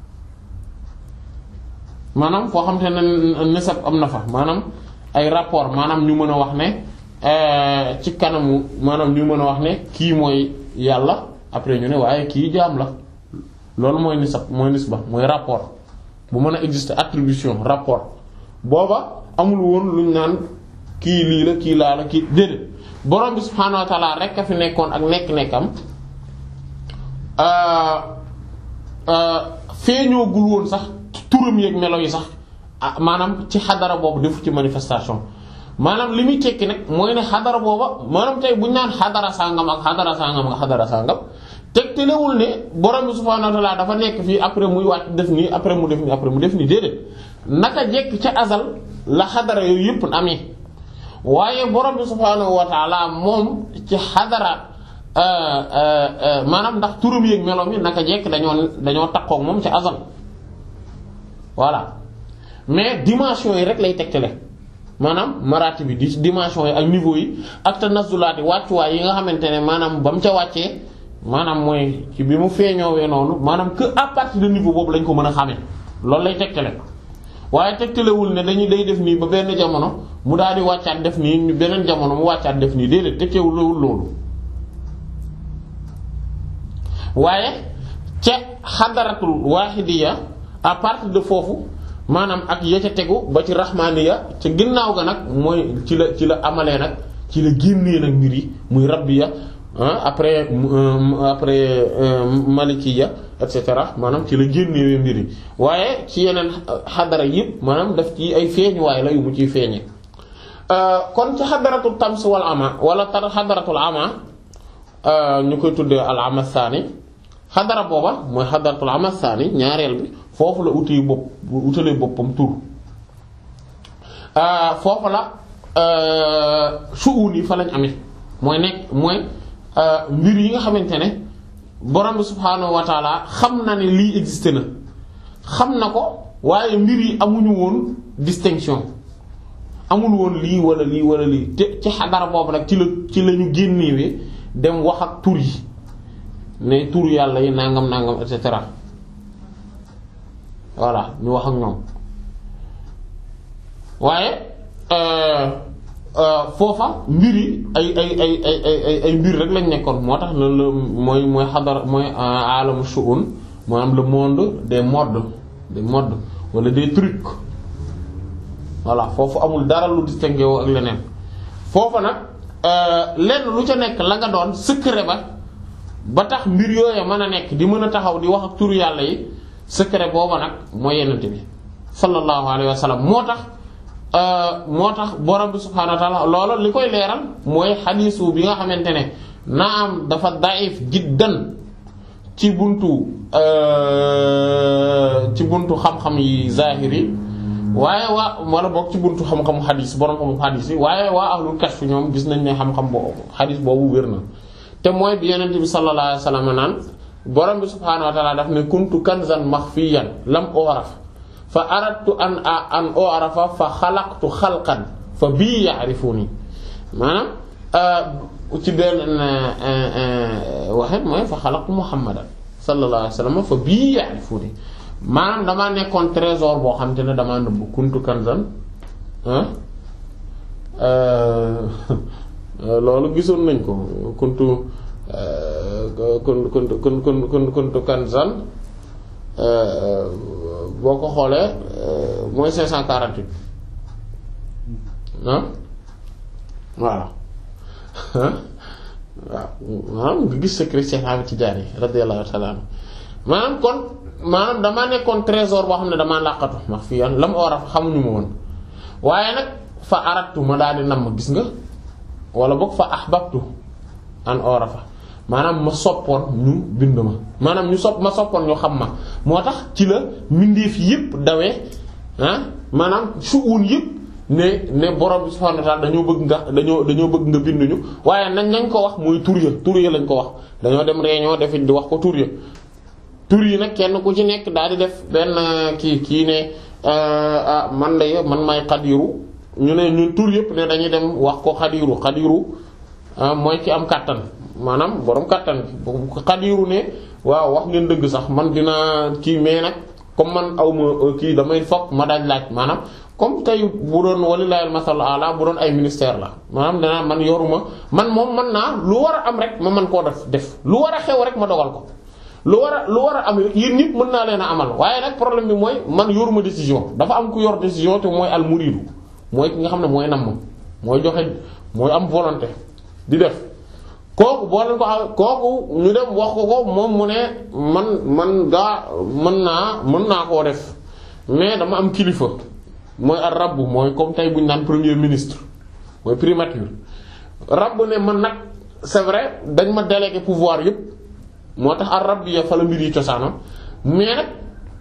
maanaam foo xam te ne nisab am na fa maanaam ay rapport maanaam ñu mën a wax ne ci kanamu maanaam ñu mën a wax ne kii mooy yàlla après ñu ne waaye kii jaam la loolu mooy nisab mooy nisba mooy rapport bu mën a exister attribution rapport booba amul woon luñ naan kii lii la kii laa la kii déedéet borom bi subhaanahu wa ta'ala rek a fi nekkoon ak nekk-nekkam feeñoogul woon sax turam yeeg melo yi sax maanaam ci xadara boobu defu ci manifestation maanaam li muy tekki nag mooy ne xadara booba maanaam tey buñ naan xadara sàngam ak xadara sàngam ak xadara sàngam tegtalewul ne borom bi subhaanahu wa ta'ala dafa nekk fii après muy wàcc def nii après mu def nii après mu def nii déedéet naka jekk ca azal la xadara yooyu yëpp amee waaye borom bi subhaanahu wa ta'ala moom ci xadara maanaam ndax turam yeeg meloom yi naka jekk dañoo dañoo takkook moom ci azal voilà mais dimension yi rek lay tegtale maanaam maraati bi di dimension yi ak niveau yi ak tanazzulaat yi wàccuwaay yi nga xamante ne maanaam ba mu ca wàccee maanaam mooy ci bi mu feeñoowee noonu maanaam que à partir de niveau boobu lañ ko mën a xamee loolu lay tegtale waaye tegtalewul ne dañuy day def nii ba benn jamono mu daal di wàccaat def nii beneen jamono mu wàccaat def nii déedéet tegtalewul loolu waaye ca xadaratul waaxidiya à partir de foofu maanaam ak ya ca tegu ba ci rahmaaniya ca ginnaaw ga nag mooy ci la ci la amalee nag ci la génnee nag mbir yi muy rabbiya après après malikiya et cetera maanaam ci la génnewee mbir yi waaye ci yeneen xadara yëpp maanaam daf ci ay feeñuwaay la yu mu ciy feeñee kon ci xadaratul tams wal ama wala tar xadaratul ama ñu koy tuddee al ama saani xadara booba mooy xadaratul ama saani ñaareel bi foofu la utee bopp utalee boppam tur foofu la suun yi fa lañ amee mooy nekk mooy mbir yi nga xamante ne borom bi subhaanahu wa taala xam na ne lii existé na xam na ko waaye mbir yi amuñu woon distinction amul woon lii wala lii wala lii te ci xadara boobu nag ci la ci la ñu génnewee dem wax ak tur yi ne tur yàlla yi nangam nangam et cetera voilà ñu wax ak ñoom waaye foofa mbir yi ay ay ay ay ay ay mbir rek lañ nekkoon moo tax loolu la mooy mooy xadara mooy alamu shu'un maanaam le monde des modes des modes wala des trucs voilà foofu amul dara lu distingué woo ak leneen foofa nag lenn lu ca nekk la nga doon secret ba ba tax mbir yooya mën a nekk di mën a taxaw di wax ak turu yàlla yi secret booba nag mooy yenente bi sallallahu alayhi wa sallam moo tax moo tax borom bi subhaanahu wa ta'ala loolu li koy leeral mooy xadiisu bi nga xamante ne naam dafa daif jiddan ci buntu ci buntu xam-xam yi zahiri waaye waa wala boog ci buntu xam-xamu xadiis borom xam xadiis yi waaye waa ahlul kashf ñoom gis nañ ne xam-xam boobu xadiis boobu wér na te mooy bi yenent bi sallallahu alayhi wa sallam naan borom bi subhaanahu wa ta'ala daf ne kuntu kanzan maxfiyan lam u'raf fa aradtu an an u'rafa fa xalaqtu xalqan fa bii ya'rifuni maanaam ci benn waxe mooy fa xalaqtu muhammadan sallallahu alayhi wa sallam fa bii ya'rifuni maanaam damaa nekkoon trésor boo xam te ne damaa nëbbu kuntu kanzan loolu gisoon nañ ko kuntu kuntu kuntu kuntu kuntu kanzan boo ko xoolee mooy cinq cent quarante-huit ah voilà waaw maanaam nga gis secret Cheikh Ahmed Tidiane radiyallahu ta'ala anhu maanaam kon maanaam damaa nekkoon trésor boo xam ne damaa làqatu max fii yan la ma war a xamuñu ma woon waaye nag fa aratu ma daal di namm gis nga wala boog fa ahbabtu an orafa maanaam ma soppoon ñu bind ma maanaam ñu sopp ma soppoon ñu xam ma moo tax ci la mbindeef yépp dawee ah maanaam suun yépp ne ne borom bi subhanahu wa ta'ala dañoo bëgg nga dañoo dañoo bëgg nga binduñu waaye nañ nañ ko wax mooy tur ya tur ya lañ ko wax dañoo dem réunion defit di wax ko tur ya tur yi nag kenn ku ci nekk daal di def benn kii kii ne ah man de man may xadiru ñu ne ñun tur yëpp ne dañuy dem wax ko xadiru xadiru mooy ci am kàttan maanaam borom kàttan bi xadiru ne waaw wax ngeen dëgg sax man dina kii mais nag comme man aw ma kii damay fokk ma daaj laaj maanaam comme tey bu doon walilahi masal ala bu doon ay ministère la maanaam danaa man yoruma man moom mën naa lu war a am rek ma mën koo def def lu war a xew rek ma dogal ko lu war a lu war a am yéen nit mën naa leen a amal waaye nag problème bi mooy man yoruma décision dafa am ku yor décision te mooy al muridu mooy ki nga xam ne mooy namm mooy joxe mooy am volonté di def kooku boo leen ko xam kooku ñu dem wax ko ko moom mu ne man man gaa mën naa mën naa koo def mais dama am kilifa mooy ar rabb mooy comme tey bu ñu naan premier ministre mooy primature rabb ne man nag c'est vrai dañ ma délégué pouvoir yépp moo tax ar rabb ya fa la mbir yi cosaanam mais nag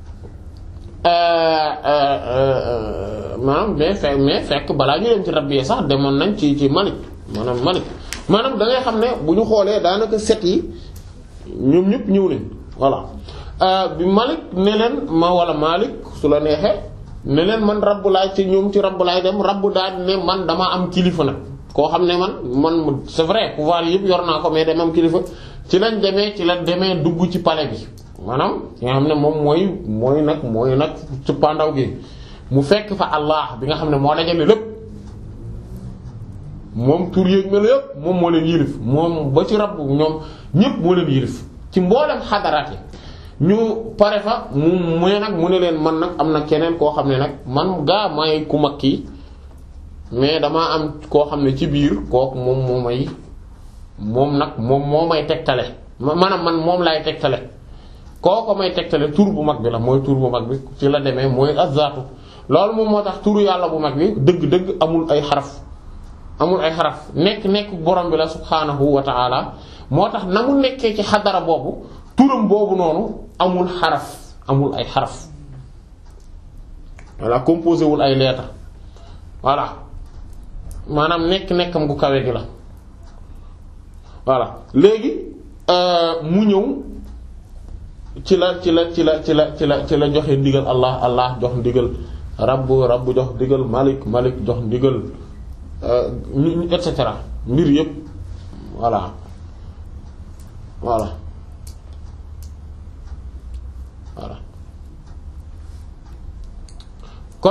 maanaam mais fekk mais fekk balaa ñu dem ci rabb ya sax demoon nañ ci ci Malik maanaam Malik maanaam da ngay xam ne bu ñu xoolee daanaka set yi ñoom ñëpp ñëw nañ voilà bi Malik ne leen ma wala Malik su la neexee ne leen man rabb laay ci ñoom ci rabb laay dem rabb daal ne man damaa am kilifa nag koo xam ne man man c'est vrai pouvoir yëpp yor naa ko mais dama am kilifa ci lañ demee ci la demee dugg ci palais bi maanaam nga xam ne moom mooy mooy nag mooy nag ci pandaw gi mu fekk fa Allah bi nga xam ne moo dajale lépp moom tur yéeg melu yëpp moom moo leen yilif moom ba ci rabb ñoom ñëpp moo leen yilif ci mboolem xadaraat yi ñu pare fa mu mu ne nag mu ne leen man nag am na keneen koo xam ne nag man gaa may ku mag kii mais damaa am koo xam ne ci biir kooku moom moo may moom nag moom moo may tegtale maanaam man moom laay tegtale kooku may tegtale tur bu mag bi la mooy tur bu mag bi ci la demee mooy azzaatu loolu moom moo tax turu yàlla bu mag bi dëgg-dëgg amul ay xaraf amul ay xaraf nekk nekk borom bi la subhaanahu wa ta'ala moo tax na mu nekkee ci xadara boobu turam boobu noonu amul xaraf amul ay xaraf voilà composé wul ay lettres voilà maanaam nekk-nekkam gu kawe gi la voilà léegi mu ñëw ci la ci la ci la ci la ci la ci la joxe ndigal Allah Allah jox ndigal rabb rabb jox ndigal Malik Malik jox ndigal et cetera mbir yépp voilà voilà kon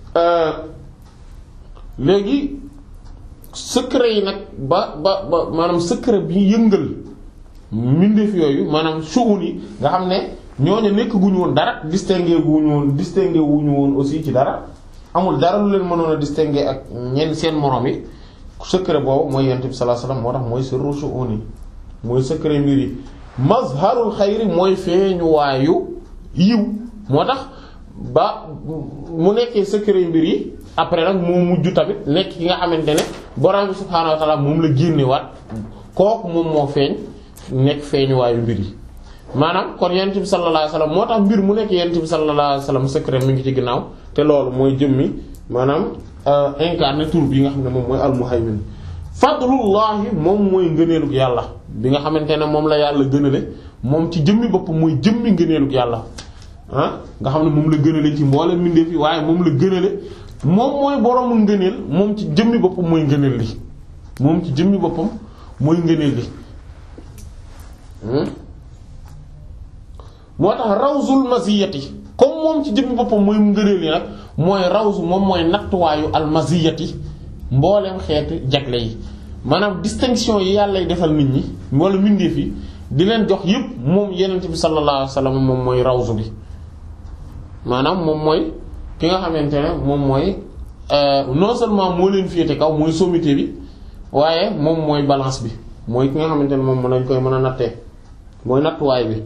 léegi secret yi nag ba ba ba maanaam secret bi yëngal mbindeef yooyu maanaam suun yi nga xam ne ñooñu nekk guñu woon dara distingué guñu woon distingué wuñu woon aussi ci dara amul dara lu leen mënoon a distingué ak ñenn seen morom yi secret boobu mooy yonent bi sallallahu alayhi wasallam moo tax mooy sirru suun yi mooy secret mbir yi mazharul xayri mooy feeñuwaayu yiw moo tax ba mu nekkee secret mbir yi après nag moo mujj tamit nekk ki nga xamante ne borom bi subhaanahu wa ta'ala moom la génnewaat kooku moom moo feeñ nekk feeñuwaayu mbir yi maanaam kon yonent bi sallallahu alayhi wasallam moo tax mbir mu nekk yonent bi sallallahu alayhi wasallam secret mi ngi ci ginnaaw te loolu mooy jëmmi maanaam incarné tur bi nga xam ne moom mooy al-muhaymin fadlullahi moom mooy ngëneelug yàlla bi nga xamante ne moom la yàlla gënale moom ci jëmmi bopp mooy jëmmi ngëneelug yàlla ah nga xam ne moom la gënale ci mboolem mbindeef yi waaye moom la gënale moom mooy boroomu ngëneel moom ci jëmmi boppam mooy ngëneel li moom ci jëmmi boppam mooy ngëneel li moo tax rawzul maziyati comme moom ci jëmmi boppam mooy ngëneel li nag mooy rawzu moom mooy nattuwaayu al maziyati mbooleem xeeti jagle yi maanaam distinction yi yàlla defal nit ñi wala mbindeef yi di leen jox yépp moom yenent bi sallallahu alayhi wasallam moom mooy rawzu bi maanaam moom mooy ki nga xamante ne moom mooy non seulement moo leen féete kaw mooy sommité bi waaye moom mooy balance bi mooy ki nga xamante ne moom mën nañ koy mën a nattee mooy nattuwaay bi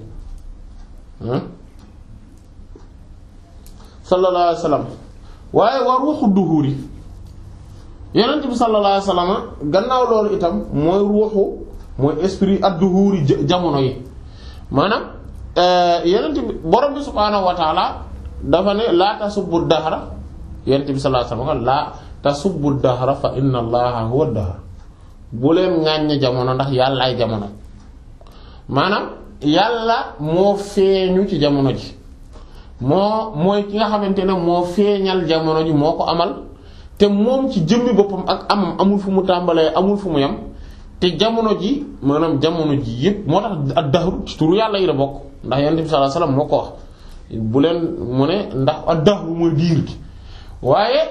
sallallahu alayhi wasallam waaye war ruuxu duhuri yonent bi sallallahu alayhi wasallam gannaaw loolu itam mooy ruuxu mooy esprit ad-duhuri jamono yi maanaam yonent bi borom bi subhaanahu wa ta'ala dafa ne laa tasubbu dahra yonent bi sallallahu alayhi wasallam laa tasubbu dahra fa inna allaha huwa ad-dahr bu leen ŋàññ jamono ndax yàlla ay jamono maanaam yàlla moo feeñu ci jamono ji moo mooy ki nga xamante ne moo feeñal jamono ji moo ko amal te moom ci jëmmi boppam ak amam amul fu mu tàmbalee amul fu mu yam te jamono ji maanaam jamono ji yépp moo tax ad-dahru ci turu yàlla yi la bokk ndax yonent bi sallallahu alayhi wasallam moo ko wax bu leen mu ne ndax ad-dahru mooy diir gi waaye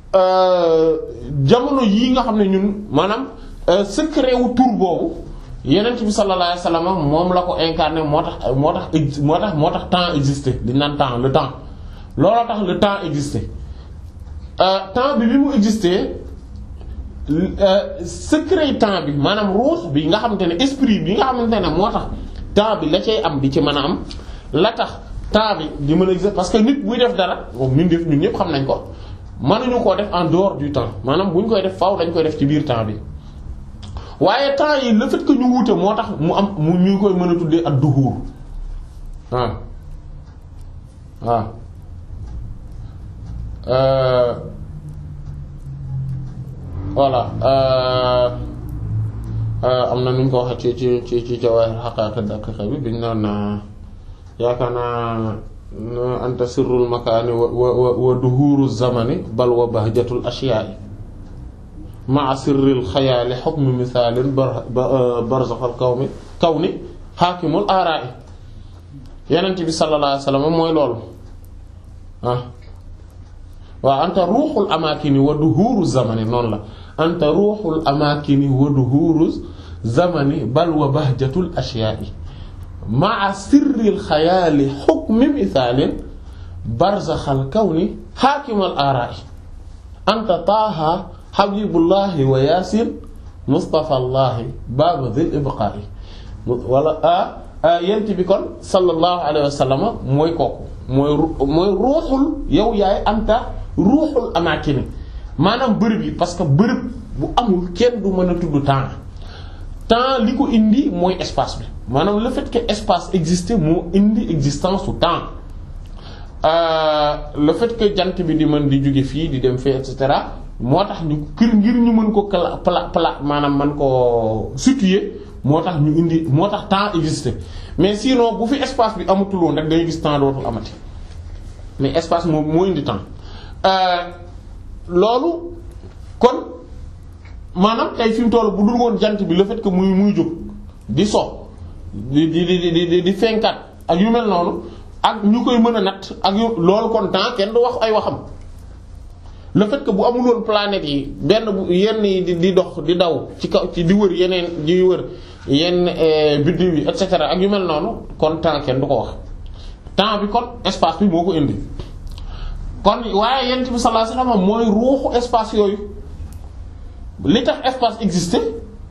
jamono yii nga xam ne ñun maanaam secret wu tur boobu yonent bi sallallahu alayhi wasallam moom la ko incarné moo tax moo tax moo tax moo tax temps existé li naan temps le temps looloo tax le temps existé temps bi bi mu existé secret temps bi maanaam ruux bi nga xamante ne esprit bi nga xamante ne moo tax temps bi la cay am di ci mën a am la tax temps bi di mën a existé parce que nit buy def dara moom ñun def ñun ñëpp xam nañ ko mënuñu koo def en dehors du temps maanaam bu ñu koy def faaw dañ koy def ci biir temps bi waaye temps yi le fait que ñu wuute moo tax mu am mu ñu koy mën a tuddee ak duhur waaw waaw voilà am na nu ñu ko waxee ci ci ci ci Jawahir Haqa'iq Daqiqa bi biñ naan yaakaar naa anta sirrul makaani wa wa wa duhuru zamani bal wa bahjatul ashyaa'i ma'a sirril xayaali hukmu misaalin barzaxal kawni kawni haakimul aaraa'i Yonent bi sallallahu alayhi wasallam mooy loolu ah waaw anta ruuxul amaakini wa duhuru zamani noonu la anta ruuxul amaakini wa duhuru zamani bal wa bahjatul ashyaa'i ma'a sirril xayaali hukmi misaalin barzaxal kawni haakimul aaraa'i anta taaha habibullahi wa yaasin mustafallahi baaba dhil ibqaa'i wala ah yent bi kon sallallahu alayhi wa sallam mooy kooku mooy mooy ruuxul yow yaay anta ruuxul amaakini maanaam bërëb yi parce que bërëb bu amul kenn du mën a tudd temps temps li ko indi mooy espace bi maanaam le fait que espace existe moo indi existence su temps le fait que jant bi di mën di jóge fii di dem fee et cetera moo tax ñu kër ngir ñu mën ko pla pla pla maanaam mën ko situer moo tax ñu indi moo tax temps existe mais sinon bu fi espace bi amatuloon rek day gis temps dootul amati mais espace moom moo indi temps loolu kon maanaam tey fi mu toll bu dul woon jant bi le fait que muy muy jóg di so di di di di di fenkat ak yu mel noonu ak ñu koy mën a natt ak yu loolu kon temps kenn du wax ay waxam le fait que bu amul woon planètes yi benn bu yenn yi di di dox di daw ci kaw ci di wër yeneen di wër yenn biddiw yi et cetera ak yu mel noonu kon temps kenn du ko wax temps bi kon espace bi moo ko indi kon waaye yent bi sallallahu alayhi wasallam mooy ruuxu espace yooyu li tax espace existé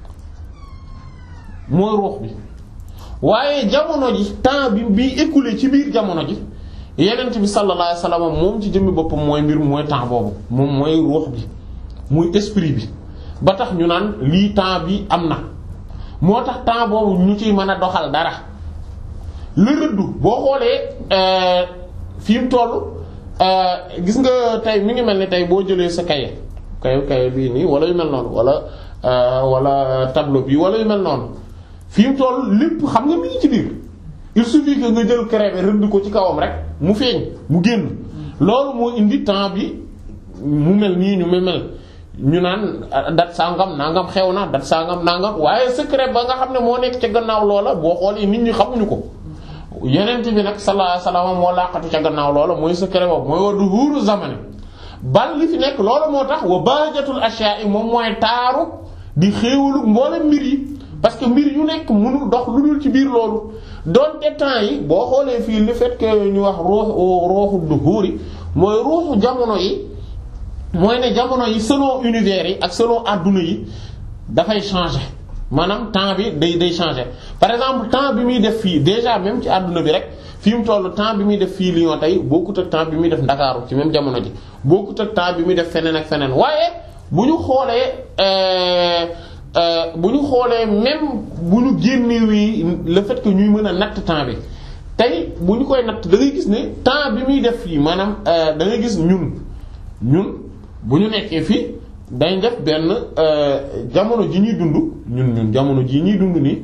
mooy ruux bi waaye jamono ji temps bi bi écoulé ci biir jamono ji yenent bi sallallahu alayhi wasallam moom ci jëmmi boppam mooy mbir mooy temps boobu moom mooy ruux bi muy esprit bi ba tax ñu naan lii temps bi am na moo tax temps boobu ñu ciy mën a doxal dara la rëddu boo xoolee fi mu toll gis nga tey mi ngi mel ni tey boo jëlee sa kaye kaye kaye bii nii wala yu mel noonu wala wala tableau bi wala yu mel noonu fi mu toll lépp xam nga mi ngi ci biir il suffit que nga jël craie bi rëdd ko ci kawam rek mu feeñ mu génn loolu moo indi temps bi mu mel nii ñu mu mel ñu naan dat sangam nangam xew na dat sangam nangam waaye secret ba nga xam ne moo nekk ca gannaaw loola boo xoolee nit ñi xamuñu ko yeneen bi nag sallallahu alayhi wasallam moo laqatu ca gannaaw loola mooy secret boobu mooy wa duhuru zamani bal li fi nekk loola moo tax wa bajatul ashya'i moom mooy taaru di xéewalu mboolem mbir yi parce que mbir yu nekk mënul dox lu dul ci biir loolu doonte temps yi boo xoolee fii le fait que ñu wax ruux ruuxu duhuri mooy ruuxu jamono yi mooy ne jamono yi selon univers yi ak selon adduna yi dafay changer maanaam temps bi day day changer par exemple temps bi muy def fii déjà même ci adduna bi rek fi mu toll temps bi muy def fii Lyon tey bokkut ak temps bi muy def Ndakaaru ci même jamono ji bokkut ak temps bi muy def feneen ak feneen waaye bu ñu xoolee bu ñu xoolee même bu ñu génnewee le fait que ñuy mën a natt temps bi tey bu ñu koy natt da ngay gis ne temps bi muy def fii maanaam da ngay gis ñun ñun bu ñu nekkee fii dañ def benn jamono ji ñuy dund ñun ñun jamono ji ñuy dund nii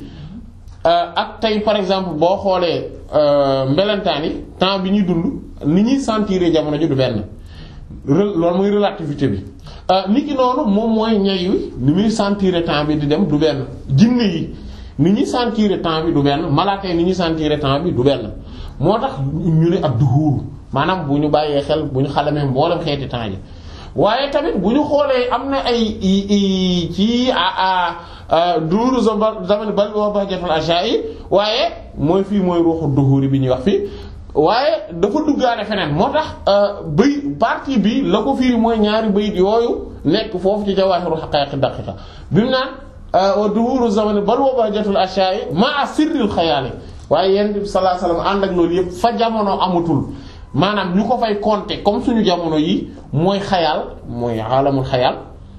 ak tey par exemple boo xoolee mbelentaan yi temps bi ñuy dund ni ñuy sentir jamono ji du benn loolu mooy relativité bi nit ki noonu moom mooy ñay wi ni muy sentir temps bi di dem du benn jinne yi ni ñuy sentir temps bi du benn malaaka yi ni ñuy sentir temps bi du benn moo tax ñu ne ab duhuur maanaam bu ñu bàyyee xel bu ñu xalamee mboolem xeeti temps yi waaye tamit bu ñu xoolee am na ay ci a duuru zaman bal wa bahjatul ashya'i waaye mooy fii mooy ruuxu duhuuri bi ñuy wax fii waaye dafa duggaale feneen moo tax bay partie bi la ko firi mooy ñaari bayit yooyu nekk foofu ci jawaahiru haqaa'iq daqiqa bi mu naan wa duhuru zamani bal wa bahjatul ashya'i ma'a sirril xayaali waaye yonent bi sallallahu alayhi wasallam ànd ak loolu yëpp fa jamono amatul maanaam ñu ko fay compter comme suñu jamono yi mooy xayaal mooy alamul xayaal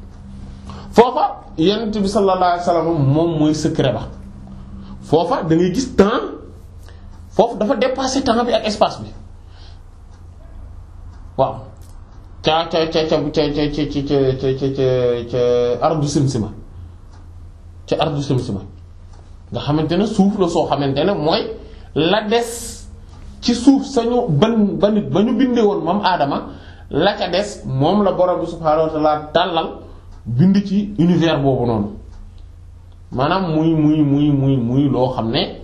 foofa yonent bi sallallahu alayhi wasallam moom mooy secret ba foofa da ngay gis temps foofu dafa dépasser temps bi ak espace bi waaw ca ca ca ca ca ca ca ca ca ca ardu simsima ca ardu simsima nga xamante ne suuf la soo xamante ne mooy la des ci suuf sañu ban ba nit ba ñu bindee woon moom aadama la ca des moom la borom bi subhaanahu wa ta'ala tàllal bind ci univers boobu noonu maanaam muy muy muy muy muy loo xam ne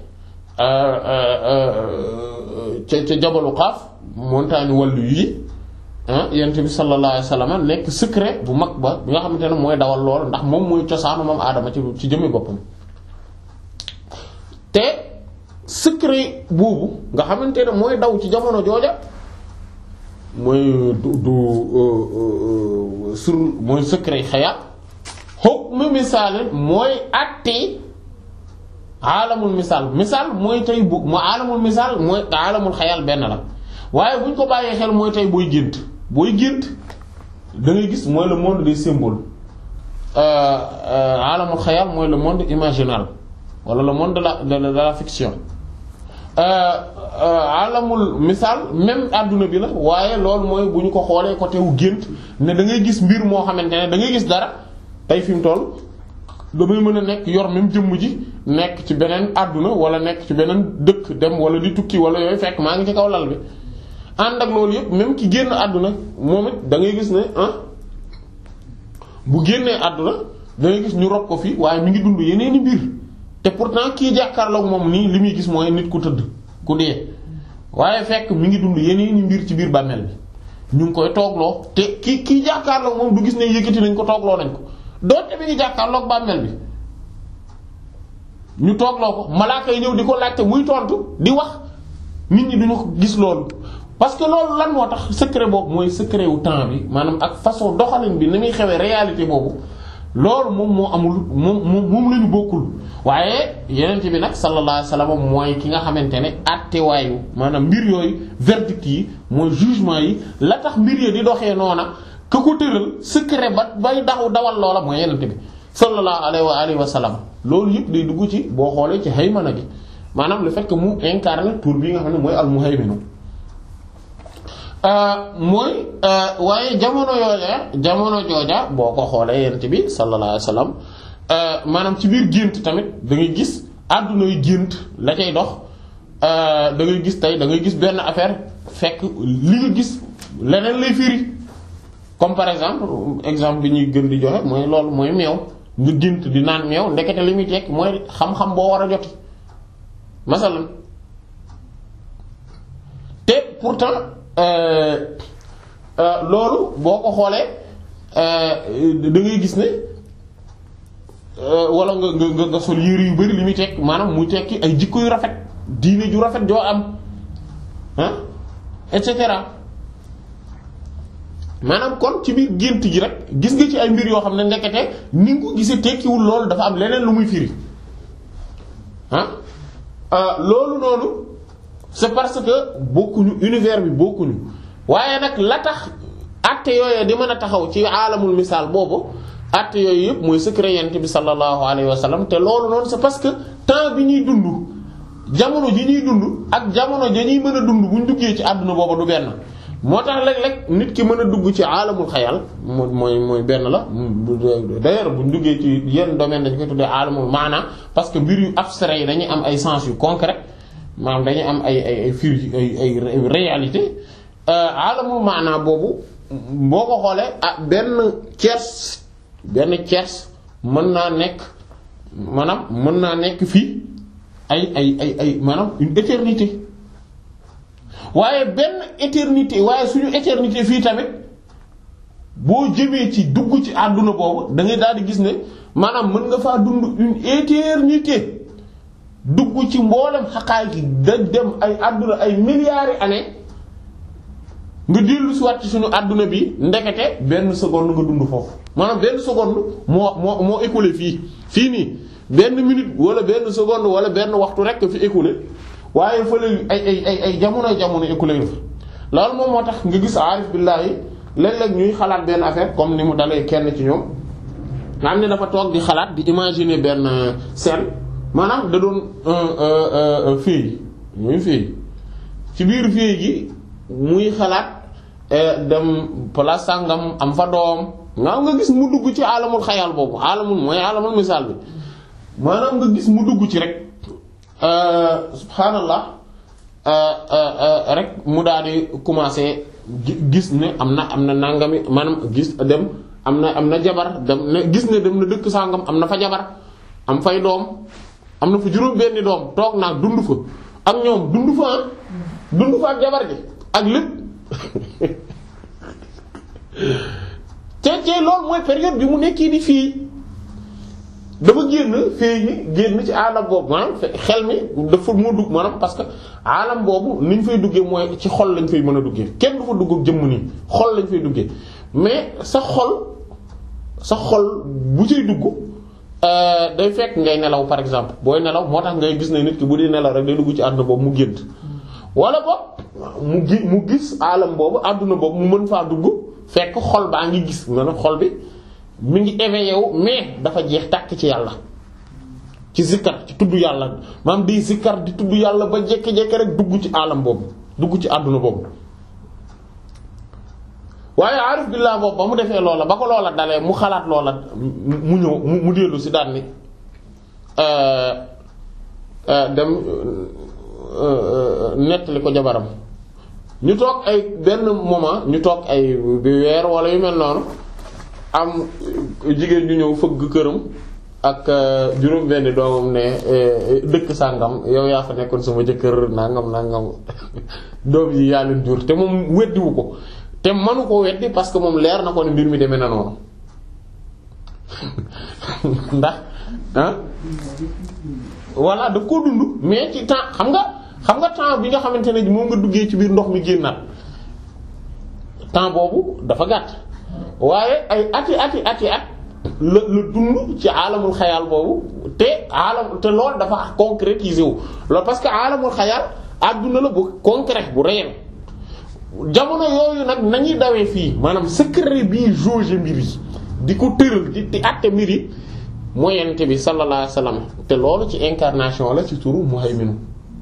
ca ca jabalu Qaaf montagne wàllu yi yonent bi sallallahu alayhi wasallam nekk secret bu mag ba bi nga xamante ne mooy dawal lool ndax moom mooy cosaanu moom aadama ci ci jëmmi boppam te secret boobu nga xamante ne mooy daw ci jamono jooja mooy du du sur mooy secret xayaat hukmu misaal mooy àtte alamul misaal misaal mooy tey bu mu alamul misaal mooy alamul xayaal benn la waaye bu ñu ko bàyyee xel mooy tey booy gént booy gént da ngay gis mooy le monde des symboles alamul xayaal mooy le monde imaginal wala le monde de la de la, de la fiction alamul misaal même adduna bi la waaye loolu mooy bu ñu ko xoolee côté wu gént ne da ngay gis mbir moo xamante ne da ngay gis dara tey fi mu toll damay mën a nekk yor même jëmm ji nekk ci beneen àdduna wala nekk ci beneen dëkk dem wala di tukki wala yooyu fekk maa ngi ci kaw lal bi ànd ak loolu yëpp même ki génn àdduna moom it da ngay gis ne ah bu génnee àdduna da ngay gis ñu rob ko fii waaye mi ngi dund yeneen i mbir te pourtant kii jàkkaarloog moom nii li muy gis mooy nit ku tëdd ku dee waaye fekk mi ngi dund yeneen i mbir ci biir bàmmeel bi ñu ngi koy toogloo te ki kii jàkkaarloo moom du gis ne yëkkati nañ ko toogloo nañ ko doonte bi ngi jàkkaarloog bàmmeel bi ñu toogloo ko malaaka yi ñëw di ko laajte muy tontu di wax nit ñi duñu ko gis loolu parce que loolu lan moo tax secret boobu mooy secret wu temps bi maanaam ak façon doxalin bi ni muy xewee réalité boobu loolu moom moo amul moom moom moom la ñu bokkul waaye yeneen bi nag sallallahu alayhi wasallam mooy ki nga xamante ne àttewaayu maanaam mbir yooyu verdict yi mooy jugement yi la tax mbir yi di doxee noona ka ko tëral secret ba bay daxu dawal loola mooy yeneen bi sallallahu alayhi wa alihi wa sallam loolu yëpp day dugg ci boo xoolee ci haymana gi maanaam le fait que mu incarne tour bi nga xam ne mooy al-muhaymin mooy waaye jamono yooja jamono jooja boo ko xoolee yent bi sallallahu alayhi wasallam maanaam ci biir gént tamit da ngay gis àdduna yu gént la cay dox da ngay gis tey da ngay gis benn affaire fekk li nga gis leneen lay firi comme par exemple exemple bi ñuy gën di joxe mooy loolu mooy meew nga gént di naan meew ndekete li muy tekk mooy xam-xam boo war a joti masalan te pourtant Euh, euh, loolu boo ko xoolee euh, da ngay gis ne wala nga nga nga sol yére yu bari li muy tekk maanaam muy tekki ay jikko yu rafet diine ju rafet joo am ah et cetera maanaam kon ci biir gént gi rek gis nga ci ay mbir yoo xam ne ndekete ni nga ko gisee tekkiwul loolu dafa am leneen lu muy firi ah loolu noonu. c'est parce que bokkuñu univers bi bokkuñu waaye nag la tax acte yooyu di mën a taxaw ci aalamul misaal boobu acte yooyu yëpp mooy secret yent bi sallallahu alayhi wa sallam te loolu noonu c'est parce que temps bi ñuy dund jamono ji ñuy dund ak jamono ja ñuy mën a dund bu ñu duggee ci àdduna boobu du benn moo tax léeg-léeg nit ki mën a dugg ci aalamul xayal mooy mooy benn la d'ailleurs bu ñu duggee ci yenn domaine dañu koy tuddee aalamul maana parce que mbir yu abstrait yi dañuy am ay sens yu concret maanaam dañuy am ay ay ay firi ay ay réalité alamul maanaa boobu boo ko xoolee ah benn tiers benn tiers mën naa nekk maanaam mën naa nekk fii ay ay ay ay maanaam une éternité waaye benn éternité waaye suñu éternité fii tamit boo jëmee ci dugg ci àdduna boobu da ngay daal di gis ne maanaam mën nga faa dund une éternité dugg ci mboolem xaqaay gi da dem ay àdduna ay milliards années nga dellu si waat ci suñu àdduna bi ndekete benn seconde nga dund foofu maanaam benn seconde moo moo moo écoulé fii fii nii benn minute wala benn seconde wala benn waxtu rek fi écoulé waaye fële ay ay ay ay jamono jamono écoulé nga fa loolu moom moo tax nga gis aarif billaahi léeg-léeg ñuy xalaat benn affaire comme ni mu dalee kenn ci ñoom nga xam ne dafa toog di xalaat di imaginer benn scène maanaam da doon fii muy fii ci biir fii gi muy xalaat dem place sàngam am fa doom nga nga gis mu dugg ci alamul xayal boobu alamul mooy alamul misaal bi maanaam nga gis mu dugg ci rek subhaanallah rek mu daal di commencer gis ne am na am na nangami maanaam gis dem am na am na jabar dem ne gis ne dem na dëkk sàngam am na fa jabar am fay doom am na fa juróom benni doom toog naag dund fa ak ñoom dund fa ah dund fa ak jabar ji ak lépp te te loolu mooy période bi mu nekkii di fii dafa génn fii gi génn ci alam boobu maanaam xel mi dafa moo dugg maanaam parce que alam boobu ni ñu fay duggee mooy ci xol lañ fay mën a duggee kenn du fa dugg jëmm nii xol lañ fay duggee mais sa xol sa xol bu ciy dugg day fekk ngay nelaw par exemple booy nelaw moo tax ngay gis ne nit ki bu dee nelaw rek day dugg ci àdduna boobu mu gént wala boog mu gi mu gis alam boobu àdduna boobu mu mën faa dugg fekk xol baa ngi gis maanaam xol bi mi ngi éveillé wu mais dafa jeex tàkk ci yàlla ci zikkar ci tudd yàlla maanaam di zikkar di tudd yàlla ba jékki-jékki rek dugg ci alam boobu dugg ci àdduna boobu waaye arif billah boobu ba mu defee loola ba ko loola dalee mu xalaat loola mu ñëw mu dellu si daan ni dem nettali ko jabaram ñu toog ay benn moment ñu toog ay bi weer wala yu mel noonu am jigéen ñu ñëw fëgg këram ak juróom benn doomam ne dëkk sàngam yow yaa fa nekkoon sama jëkkër nangam nangam doom yi yaa leen jur te moom weddiwu ko te mënu ko weddi parce que moom leer na ko ne mbir mi demee na noonu ndax ah voilà daf koo dund mais ci temps xam nga xam nga temps bi nga xamante ne moom nga duggee ci biir ndox mi génnaat temps boobu dafa gàtt waaye ay ati ati ati at la la dund ci aalamul xayaal boobu te aalam te loolu dafa concrétiser wu loolu parce que aalamul xayaal adduna la bu concret bu réel jamono yooyu nag nañuy dawee fii maanaam secret bii jauger mbir yi di ko tëral di di àtte mbir yi mooy yonent bi sallallahu alayhi wasallam te loolu ci incarnation la ci turu Muhaymin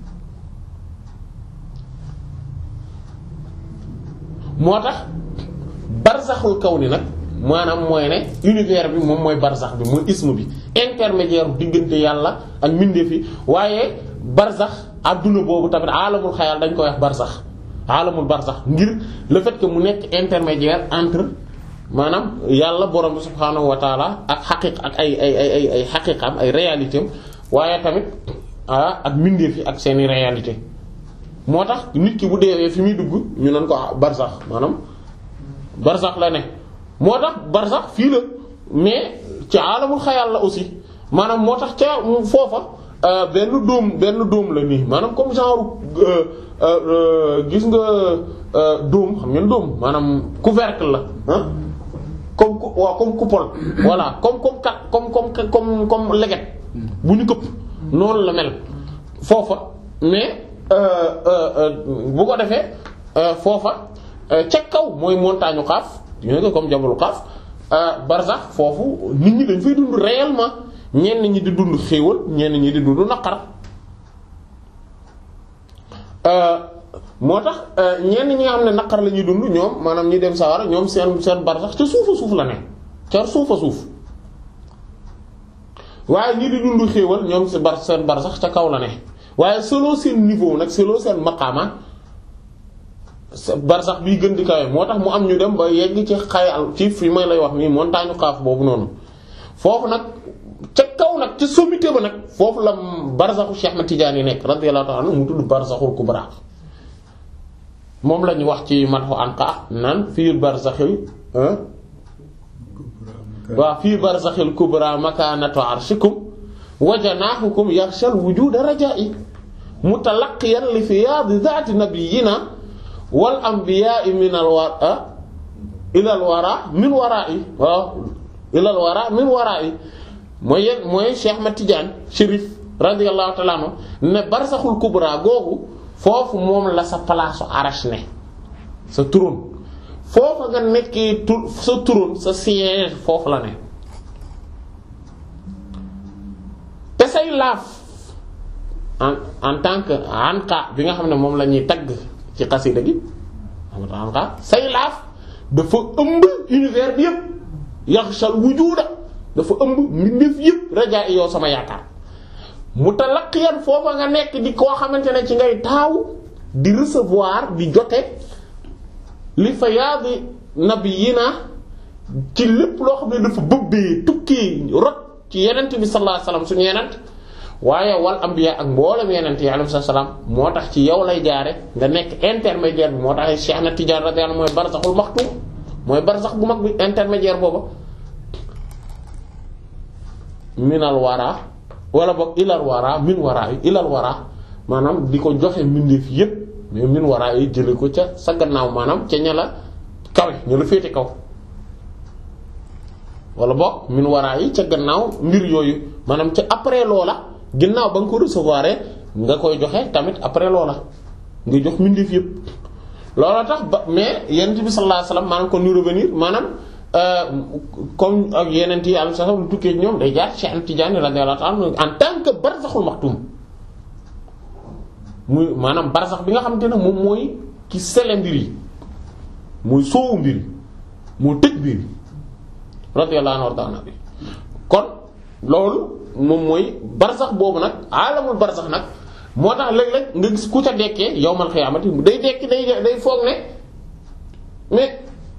moo tax barzaxul kawni nag maanaam mooy ne univers bi moom mooy barzax bi mooy isme bi intermédiaire diggante yàlla ak mbindeef yi waaye barzax adduna boobu tamit aalamul xayal dañ koy wax barzax aalamul barzax ngir le fait que mu nekk intermédiaire entre maanaam yàlla borom bi subhaanahu wa taala ak xaqiq ak ay ay ay ay ay xaqiqam ay réalité am waaye tamit ah ak mbindeef yi ak seeni réalité moo tax nit ki bu deewee fi muy dugg ñu nan ko barzax maanaam barzax la ne moo tax barzax fii la mais ci aalamul xayal la aussi maanaam moo tax ca foofa benn dóom benn dóom la nii maanaam comme genre gis nga dóom xam ngeen dóom maanaam couvercle la ah comme waaw comme coupole voilà comme comme kat comme comme comme comme leget bu ñu këpp noonu la mel foofa mais bu ko defee foofa ca kaw mooy montagne Qaaf ñu ne comme jabalu Qaaf barzax foofu nit ñi dañ fay dund réellement ñenn ñi di dund xéewal ñenn ñi di dund naqar moo tax ñenn ñi nga xam ne naqar la ñuy dund ñoom maanaam ñi dem sawara ñoom seen seen barzax ca suufa suuf la ne ca suufa suuf waaye ñi di dund xéewal ñoom seen bar seen barzax ca kaw la ne waaye selon seen niveau nag selon seen maqaama barzax biy gën di kawe moo tax mu am ñu dem ba yegg ci xayal ci fi may lay wax nii montagne Qaaf boobu noonu foofu nag ca kaw nag ca sommité ba nag foofu la barzaxu Cheikh Ahmad Tidiane yi nekk radiyallahu ta'ala anhu mu tudd barzaxul kubra moom la ñu wax ci madhu anqa naan fii barzaxil waaw fii barzaxil kubra makanatu arshikum wa janahukum yaghshal wujuda raja'i mutalaqiyan li fiyadi dhati nabiyyina wal anbiya'i min al wara ila al wara min wara'i waaw ila al wara min wara'i mooy yegg mooy Cheikh Ahmad Tidiane Chérif radiyallahu ta'ala anhu ne barzaxul kubra googu foofu moom la sa place arash ne sa trône foofu nga nekkee tur sa trône sa siège foofu la ne te say laaf en en tant que anqa bi nga xam ne moom la ñuy tagg ci xasida gi anqa say laaf dafa ëmb univers bi yëpp yaxshal wujuda dafa ëmb mbindeef yëpp rajaa yow sama yaakaar mutalaqiyan foofa nga nekk di koo xamante ne ci ngay taaw di recevoir di jote li fayaadi nabiyina ci lépp loo xam ne dafa bëbbee tukki rot ci yenent bi sallallahu alayhi wasallam suñu yenent waaye wal anbiya ak mboolem yenent yi alayhi salaam moo tax ci yow lay jaare nga nekk intermédiaire bi moo tax Cheikh na Tidiane radiyallahu mooy barzaxul maxtum mooy barzax bu mag bi intermédiaire booba minal wara wala boog ilal wara min wara yi ilal wara maanaam di ko joxe mbindeef yépp mais min wara yi jële ko ca sa gannaaw maanaam ca ña la kawe ña la féete kaw wala boog min wara yi ca gannaaw mbir yooyu maanaam ca après loola ginnaaw ba nga ko recevoir nga koy joxe tamit après loola nga jox mbindeef yépp loola tax ba mais yonent bi sallallahu alayhi wasallam maanaam kon ñu revenir maanaam comme ak yeneen yi am sax lu tukkee ñoom day jaar Cheikh Tidiane radiyallahu ta'ala en tant que barzaxul maxtum muy maanaam barzax bi nga xamante ne moom mooy ki sele mbir yi mooy soowu mbir yi moo tëj mbir yi radiyallahu ta'ala bi kon loolu moom mooy barzax boobu nag alamul barzax nag moo tax léeg-léeg nga gis ku ca dekkee yawmal xiyaamati day dekki day day foog ne mais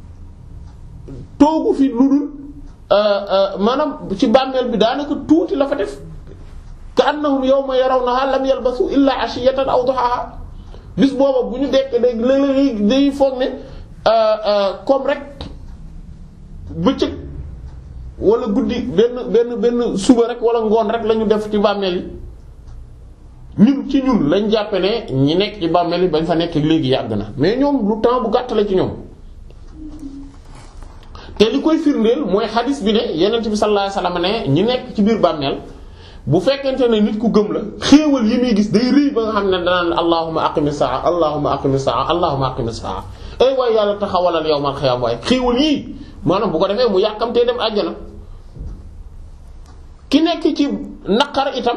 toogu fi lu dul maanaam ci bàmmeel bi daanaka tuuti la fa def ka annahum yawma yarawnaha lam yalbasu illa ashiyatan aw duhaha bis booba bu ñu dekk day léeg-léeg day foog ne comme rek bëccëg wala guddi benn benn benn suba rek wala ngoon rek la ñu def ci bàmmeel yi ñun ci ñun lañ jàppe ne ñi nekk ci bàmmeel yi bañ fa nekk léegi yàgg na mais ñoom lu temps bu gàtt la ci ñoom. te li koy firndeel mooy xadis bi ne yonent bi sallallahu alayhi wasallam ne ñi nekk ci biir bàmmeel bu fekkente ne nit ku gëm la xéewal yi muy gis day rëy ba nga xam ne danaan allahumma aqimis saa allahumma aqimis saa allahumma aqimis saa ay waaye yàlla taxawalal yawmal xiyaam waaye xéewal yii maanaam bu ko defee mu yàkkamtee dem àjjana. ki nekk ci naqar itam